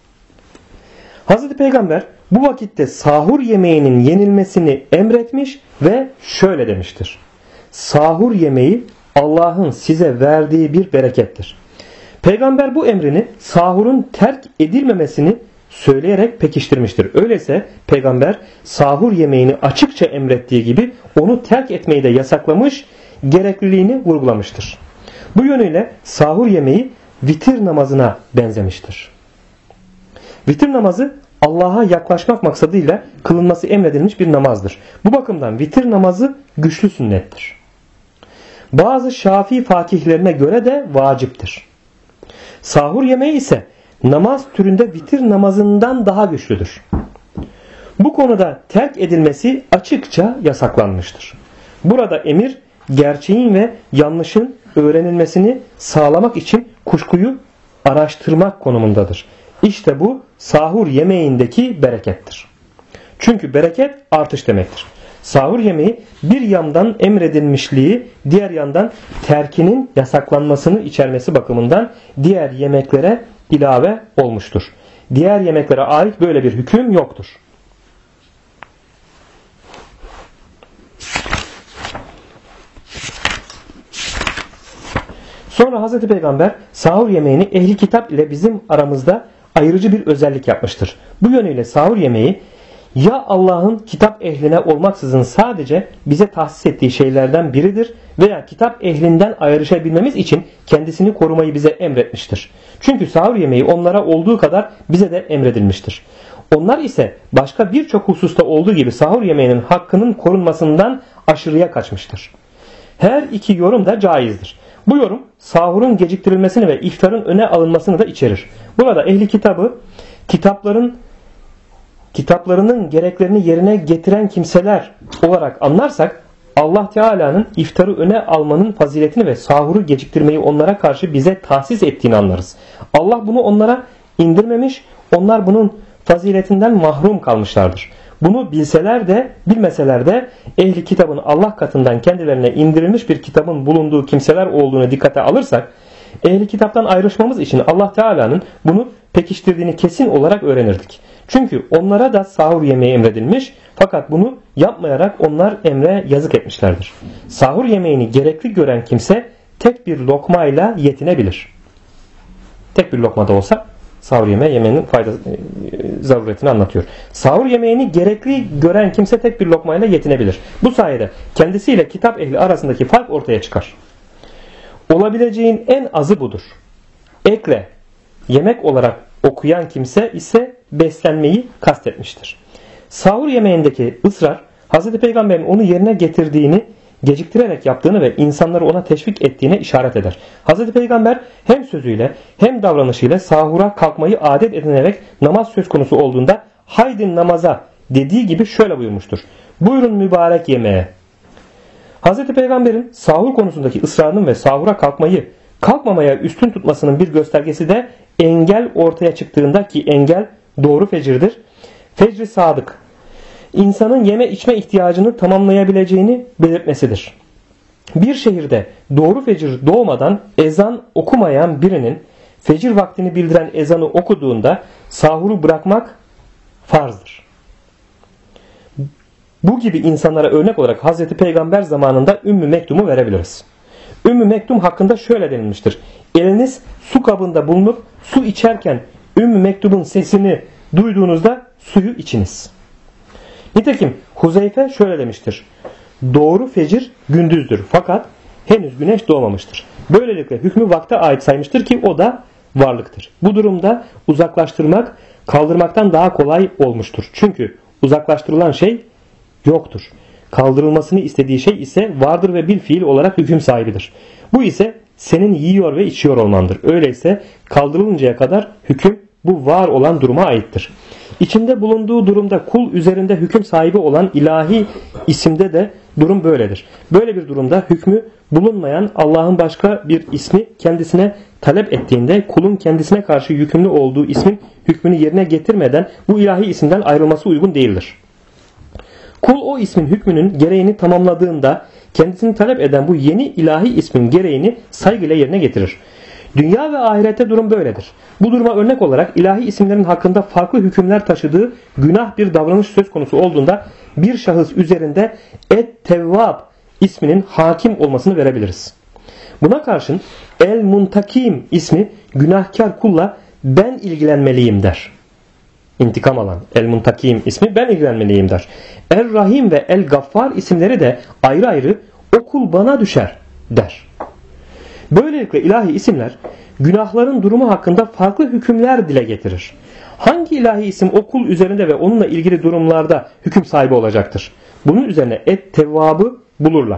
Hazreti Peygamber bu vakitte sahur yemeğinin yenilmesini emretmiş ve şöyle demiştir. Sahur yemeği Allah'ın size verdiği bir berekettir. Peygamber bu emrini sahurun terk edilmemesini söyleyerek pekiştirmiştir. Öyleyse Peygamber sahur yemeğini açıkça emrettiği gibi onu terk etmeyi de yasaklamış, gerekliliğini vurgulamıştır. Bu yönüyle sahur yemeği vitir namazına benzemiştir. Vitir namazı Allah'a yaklaşmak maksadıyla kılınması emredilmiş bir namazdır. Bu bakımdan vitir namazı güçlü sünnettir. Bazı Şafii fakihlerine göre de vaciptir. Sahur yemeği ise namaz türünde vitir namazından daha güçlüdür. Bu konuda terk edilmesi açıkça yasaklanmıştır. Burada emir gerçeğin ve yanlışın öğrenilmesini sağlamak için kuşkuyu araştırmak konumundadır. İşte bu sahur yemeğindeki berekettir. Çünkü bereket artış demektir. Sahur yemeği bir yandan emredilmişliği, diğer yandan terkinin yasaklanmasını içermesi bakımından diğer yemeklere ilave olmuştur. Diğer yemeklere ait böyle bir hüküm yoktur. Sonra Hz. Peygamber sahur yemeğini ehli kitap ile bizim aramızda ayırıcı bir özellik yapmıştır. Bu yönüyle sahur yemeği ya Allah'ın kitap ehline olmaksızın sadece bize tahsis ettiği şeylerden biridir veya kitap ehlinden ayrışabilmemiz için kendisini korumayı bize emretmiştir. Çünkü sahur yemeği onlara olduğu kadar bize de emredilmiştir. Onlar ise başka birçok hususta olduğu gibi sahur yemeğinin hakkının korunmasından aşırıya kaçmıştır. Her iki yorum da caizdir. Bu yorum sahurun geciktirilmesini ve iftarın öne alınmasını da içerir. Burada ehli kitabı kitaplarının gereklerini yerine getiren kimseler olarak anlarsak Allah Teala'nın iftarı öne almanın faziletini ve sahuru geciktirmeyi onlara karşı bize tahsis ettiğini anlarız. Allah bunu onlara indirmemiş, onlar bunun faziletinden mahrum kalmışlardır. Bunu bilseler de bilmeseler de ehli kitabın Allah katından kendilerine indirilmiş bir kitabın bulunduğu kimseler olduğunu dikkate alırsak ehli kitaptan ayrışmamız için Allah Teala'nın bunu pekiştirdiğini kesin olarak öğrenirdik. Çünkü onlara da sahur yemeği emredilmiş fakat bunu yapmayarak onlar emre yazık etmişlerdir. Sahur yemeğini gerekli gören kimse tek bir lokmayla yetinebilir. Tek bir lokma da olsa sahur yemeği yemenin zaruretini anlatıyor. Sahur yemeğini gerekli gören kimse tek bir lokmayla yetinebilir. Bu sayede kendisiyle kitap ehli arasındaki fark ortaya çıkar. Olabileceğin en azı budur. Ekle, yemek olarak okuyan kimse ise beslenmeyi kastetmiştir. Sahur yemeğindeki ısrar, Hz. Peygamber'in onu yerine getirdiğini, geciktirerek yaptığını ve insanları ona teşvik ettiğine işaret eder. Hz. Peygamber hem sözüyle hem davranışıyla sahura kalkmayı adet edinerek namaz söz konusu olduğunda haydi namaza dediği gibi şöyle buyurmuştur. Buyurun mübarek yemeğe. Hz. Peygamber'in sahur konusundaki ısrarının ve sahura kalkmamaya üstün tutmasının bir göstergesi de engel ortaya çıktığında ki engel doğru fecirdir. Fecr-i sadık. İnsanın yeme içme ihtiyacını tamamlayabileceğini belirtmesidir. Bir şehirde doğru fecir doğmadan ezan okumayan birinin fecir vaktini bildiren ezanı okuduğunda sahuru bırakmak farzdır. Bu gibi insanlara örnek olarak Hz. Peygamber zamanında Ümmü Mektum'u verebiliriz. Ümmü Mektum hakkında şöyle denilmiştir. Eliniz su kabında bulunup su içerken Ümmü Mektum'un sesini duyduğunuzda suyu içiniz. Nitekim Huzeyfe şöyle demiştir. Doğru fecir gündüzdür fakat henüz güneş doğmamıştır. Böylelikle hükmü vakte ait saymıştır ki o da varlıktır. Bu durumda uzaklaştırmak kaldırmaktan daha kolay olmuştur. Çünkü uzaklaştırılan şey yoktur. Kaldırılmasını istediği şey ise vardır ve bil fiil olarak hüküm sahibidir. Bu ise senin yiyor ve içiyor olmandır. Öyleyse kaldırılıncaya kadar hüküm bu var olan duruma aittir. İçinde bulunduğu durumda kul üzerinde hüküm sahibi olan ilahi isimde de durum böyledir. Böyle bir durumda hükmü bulunmayan Allah'ın başka bir ismi kendisine talep ettiğinde kulun kendisine karşı yükümlü olduğu ismin hükmünü yerine getirmeden bu ilahi isimden ayrılması uygun değildir. Kul o ismin hükmünün gereğini tamamladığında kendisini talep eden bu yeni ilahi ismin gereğini saygıyla yerine getirir. Dünya ve ahirette durum böyledir. Bu duruma örnek olarak ilahi isimlerin hakkında farklı hükümler taşıdığı günah bir davranış söz konusu olduğunda bir şahıs üzerinde Et-Tevvab isminin hakim olmasını verebiliriz. Buna karşın El-Muntakim ismi günahkar kulla ben ilgilenmeliyim der. İntikam alan El-Muntakim ismi ben ilgilenmeliyim der. El-Rahim ve El-Gaffar isimleri de ayrı ayrı o kul bana düşer der. Böylelikle ilahi isimler günahların durumu hakkında farklı hükümler dile getirir. Hangi ilahi isim o kul üzerinde ve onunla ilgili durumlarda hüküm sahibi olacaktır? Bunun üzerine Et-Tevvab'ı bulurlar.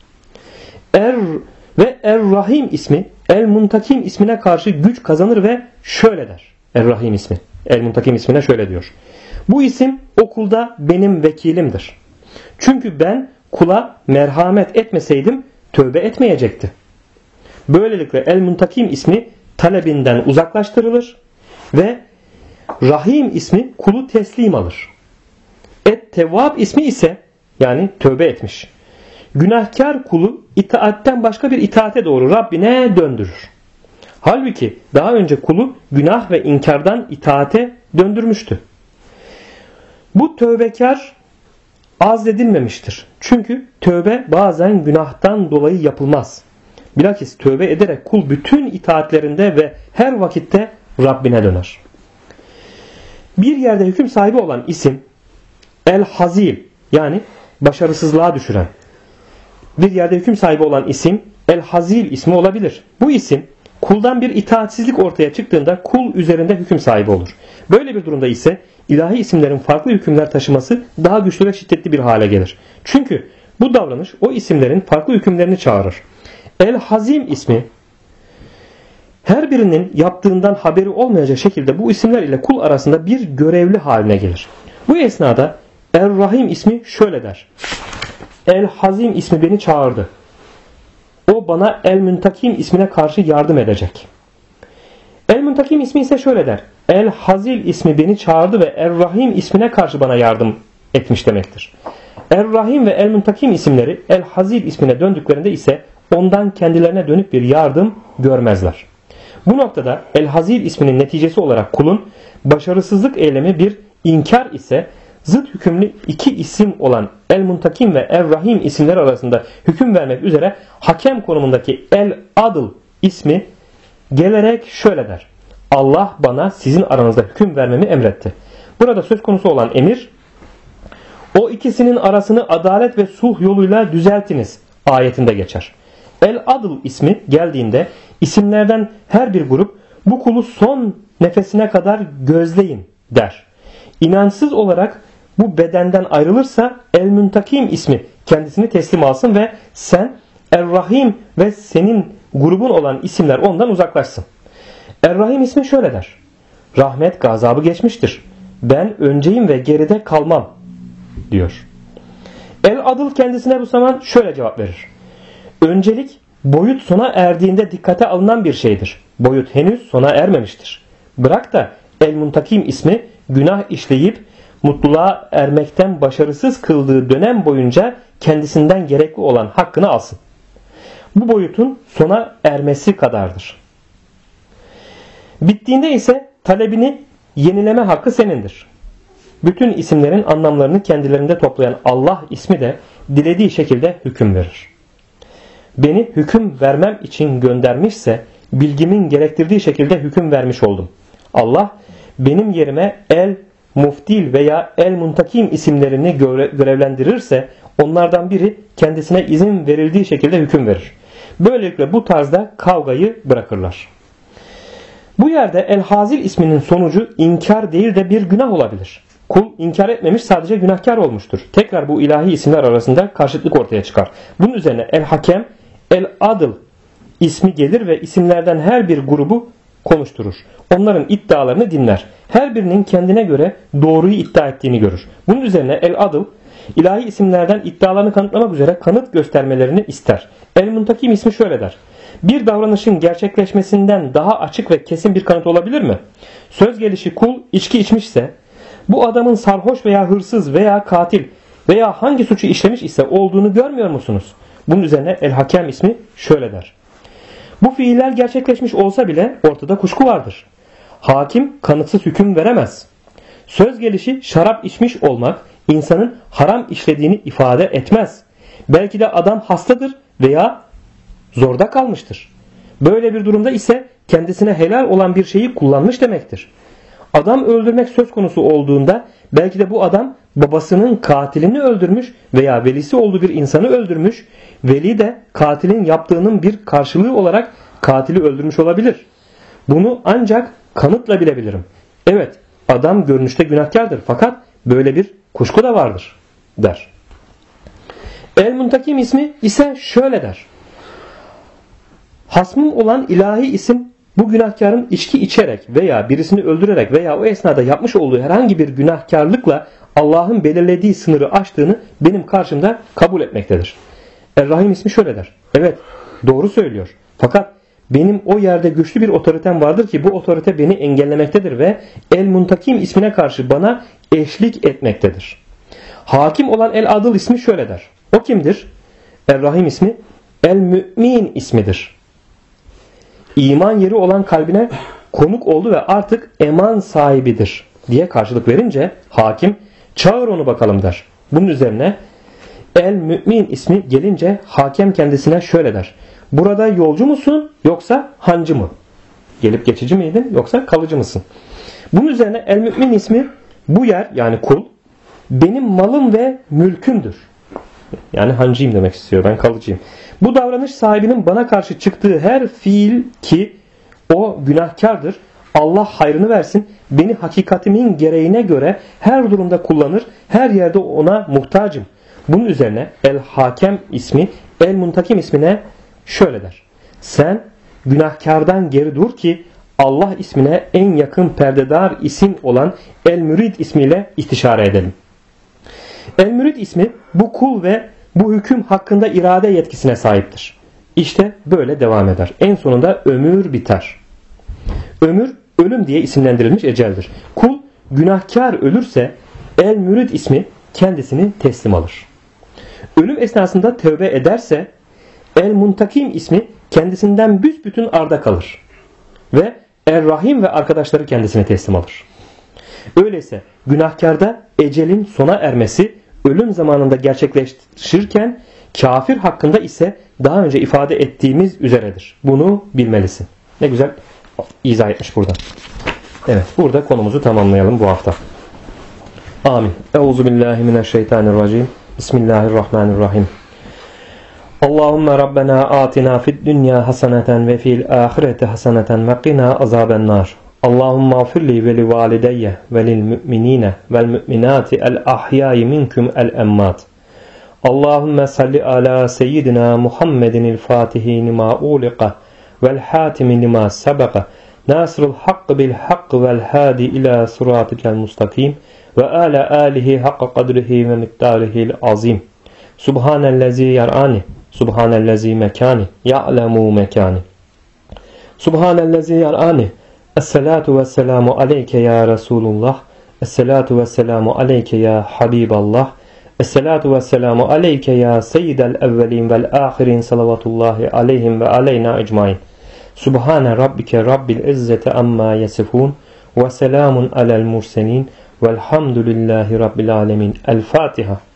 Er-Rahim ismi El-Muntakim ismine karşı güç kazanır ve şöyle der. Er-Rahim ismi El-Muntakim ismine şöyle diyor. Bu isim o kulda benim vekilimdir. Çünkü ben kula merhamet etmeseydim tövbe etmeyecekti. Böylelikle El-Muntakim ismi talebinden uzaklaştırılır ve Rahim ismi kulu teslim alır. Et-Tevvab ismi ise yani tövbe etmiş. Günahkar kulu itaatten başka bir itaate doğru Rabbine döndürür. Halbuki daha önce kulu günah ve inkardan itaate döndürmüştü. Bu tövbekar azledilmemiştir. Çünkü tövbe bazen günahtan dolayı yapılmaz. Bilakis tövbe ederek kul bütün itaatlerinde ve her vakitte Rabbine döner. Bir yerde hüküm sahibi olan isim El-Hazil yani başarısızlığa düşüren. Bir yerde hüküm sahibi olan isim El-Hazil ismi olabilir. Bu isim kuldan bir itaatsizlik ortaya çıktığında kul üzerinde hüküm sahibi olur. Böyle bir durumda ise ilahi isimlerin farklı hükümler taşıması daha güçlü ve şiddetli bir hale gelir. Çünkü bu davranış o isimlerin farklı hükümlerini çağırır. El-Hazim ismi her birinin yaptığından haberi olmayacak şekilde bu isimler ile kul arasında bir görevli haline gelir. Bu esnada Er-Rahim ismi şöyle der. El-Hazim ismi beni çağırdı. O bana El-Muntakim ismine karşı yardım edecek. El-Muntakim ismi ise şöyle der. El-Hazil ismi beni çağırdı ve Er-Rahim ismine karşı bana yardım etmiş demektir. Er-Rahim ve El-Muntakim isimleri El-Hazil ismine döndüklerinde ise ondan kendilerine dönük bir yardım görmezler. Bu noktada El-Hazil isminin neticesi olarak kulun başarısızlık eylemi bir inkar ise zıt hükümlü iki isim olan El-Muntakim ve Er-Rahim isimleri arasında hüküm vermek üzere hakem konumundaki El-Adıl ismi gelerek şöyle der. Allah bana sizin aranızda hüküm vermemi emretti. Burada söz konusu olan emir o ikisinin arasını adalet ve sulh yoluyla düzeltiniz ayetinde geçer. El-Adıl ismi geldiğinde isimlerden her bir grup bu kulu son nefesine kadar gözleyin der. İnançsız olarak bu bedenden ayrılırsa El-Muntakim ismi kendisini teslim alsın ve sen Er-Rahim ve senin grubun olan isimler ondan uzaklaşsın. Er-Rahim ismi şöyle der. Rahmet gazabı geçmiştir. Ben önceyim ve geride kalmam diyor. El-Adıl kendisine bu zaman şöyle cevap verir. Öncelik boyut sona erdiğinde dikkate alınan bir şeydir. Boyut henüz sona ermemiştir. Bırak da El-Muntakim ismi günah işleyip mutluluğa ermekten başarısız kıldığı dönem boyunca kendisinden gerekli olan hakkını alsın. Bu boyutun sona ermesi kadardır. Bittiğinde ise talebini yenileme hakkı senindir. Bütün isimlerin anlamlarını kendilerinde toplayan Allah ismi de dilediği şekilde hüküm verir. Beni hüküm vermem için göndermişse bilgimin gerektirdiği şekilde hüküm vermiş oldum. Allah benim yerime El Muftil veya El-Muntakim isimlerini görevlendirirse onlardan biri kendisine izin verildiği şekilde hüküm verir. Böylelikle bu tarzda kavgayı bırakırlar. Bu yerde El-Hazil isminin sonucu inkar değil de bir günah olabilir. Kul inkar etmemiş, sadece günahkar olmuştur. Tekrar bu ilahi isimler arasında karşıtlık ortaya çıkar. Bunun üzerine El-Hakem, El-Adıl ismi gelir ve isimlerden her bir grubu konuşturur. Onların iddialarını dinler. Her birinin kendine göre doğruyu iddia ettiğini görür. Bunun üzerine El-Adıl ilahi isimlerden iddialarını kanıtlamak üzere kanıt göstermelerini ister. El-Muntakim ismi şöyle der: bir davranışın gerçekleşmesinden daha açık ve kesin bir kanıt olabilir mi? Söz gelişi kul içki içmişse, bu adamın sarhoş veya hırsız veya katil veya hangi suçu işlemiş ise olduğunu görmüyor musunuz? Bunun üzerine El-Hakem ismi şöyle der: bu fiiller gerçekleşmiş olsa bile ortada kuşku vardır. Hakim kanıtsız hüküm veremez. Söz gelişi şarap içmiş olmak insanın haram işlediğini ifade etmez. Belki de adam hastadır veya zorda kalmıştır. Böyle bir durumda ise kendisine helal olan bir şeyi kullanmış demektir. Adam öldürmek söz konusu olduğunda belki de bu adam babasının katilini öldürmüş veya velisi olduğu bir insanı öldürmüş. Veli de katilin yaptığının bir karşılığı olarak katili öldürmüş olabilir. Bunu ancak kanıtla bilebilirim. Evet, adam görünüşte günahkardır fakat böyle bir kuşku da vardır der. El-Muntakim ismi ise şöyle der: hasmım olan ilahi isim bu günahkarın içki içerek veya birisini öldürerek veya o esnada yapmış olduğu herhangi bir günahkarlıkla Allah'ın belirlediği sınırı aştığını benim karşımda kabul etmektedir. Er-Rahim ismi şöyle der: evet, doğru söylüyor. Fakat benim o yerde güçlü bir otoritem vardır ki bu otorite beni engellemektedir ve El-Muntakim ismine karşı bana eşlik etmektedir. Hakim olan El-Adıl ismi şöyle der: o kimdir? Er-Rahim ismi El-Mü'min ismidir. İman yeri olan kalbine konuk oldu ve artık eman sahibidir diye karşılık verince hakim çağır onu bakalım der. Bunun üzerine El-Mü'min ismi gelince hakem kendisine şöyle der: burada yolcu musun yoksa hancı mı? Gelip geçici miydin yoksa kalıcı mısın? Bunun üzerine El-Mü'min ismi bu yer, yani kul, benim malım ve mülkümdür. Yani hancıyım demek istiyor, ben kalıcıyım. Bu davranış sahibinin bana karşı çıktığı her fiil ki o günahkardır, Allah hayrını versin, beni hakikatimin gereğine göre her durumda kullanır, her yerde ona muhtacım. Bunun üzerine El-Hakem ismi El-Muntakim ismine şöyle der: sen günahkardan geri dur ki Allah ismine en yakın perdedar isim olan El-Mürid ismiyle istişare edelim. El-Mürid ismi bu kul ve bu hüküm hakkında irade yetkisine sahiptir. İşte böyle devam eder. En sonunda ömür biter. Ömür, ölüm diye isimlendirilmiş eceldir. Kul günahkar ölürse El-Mürid ismi kendisini teslim alır. Ölüm esnasında tövbe ederse El-Muntakim ismi kendisinden büsbütün arda kalır. Ve Er-Rahim ve arkadaşları kendisine teslim alır. Öyleyse günahkarda ecelin sona ermesi ölüm zamanında gerçekleşirken kafir hakkında ise daha önce ifade ettiğimiz üzeredir. Bunu bilmelisin. Ne güzel izah etmiş burada. Evet, burada konumuzu tamamlayalım bu hafta. Amin. Euzubillahimineşşeytanirracim. Bismillahirrahmanirrahim. Allahümme Rabbena atina fid dünya haseneten ve fil ahireti haseneten ve qina azabennar. Allahümme afirli ve li valideyye ve lil müminine vel müminati el ahyai minkum el emmat. Allahümme salli ala seyyidina Muhammedin il fatihi lima uliqa vel hatimi lima sabaka nasrul hakkı bil hakkı vel hadi ila suratikel mustakim ve ala alihi hakka kadrihi ve miktarihil azim. Subhanellezi yar'ani, subhanellezi mekani, ya'lemu mekani. Subhanellezi yar'ani. Esselatu vesselamu aleyke ya Resulullah. Esselatu vesselamu aleyke ya Habiballah. Esselatu vesselamu aleyke ya Seyyidel evvelin vel ahirin salavatullahi aleyhim ve aleyna ecmain. Subhane rabbike rabbil izzeti amma yasifun ve selamun alel murselin velhamdülillahi rabbil alemin. El Fatiha.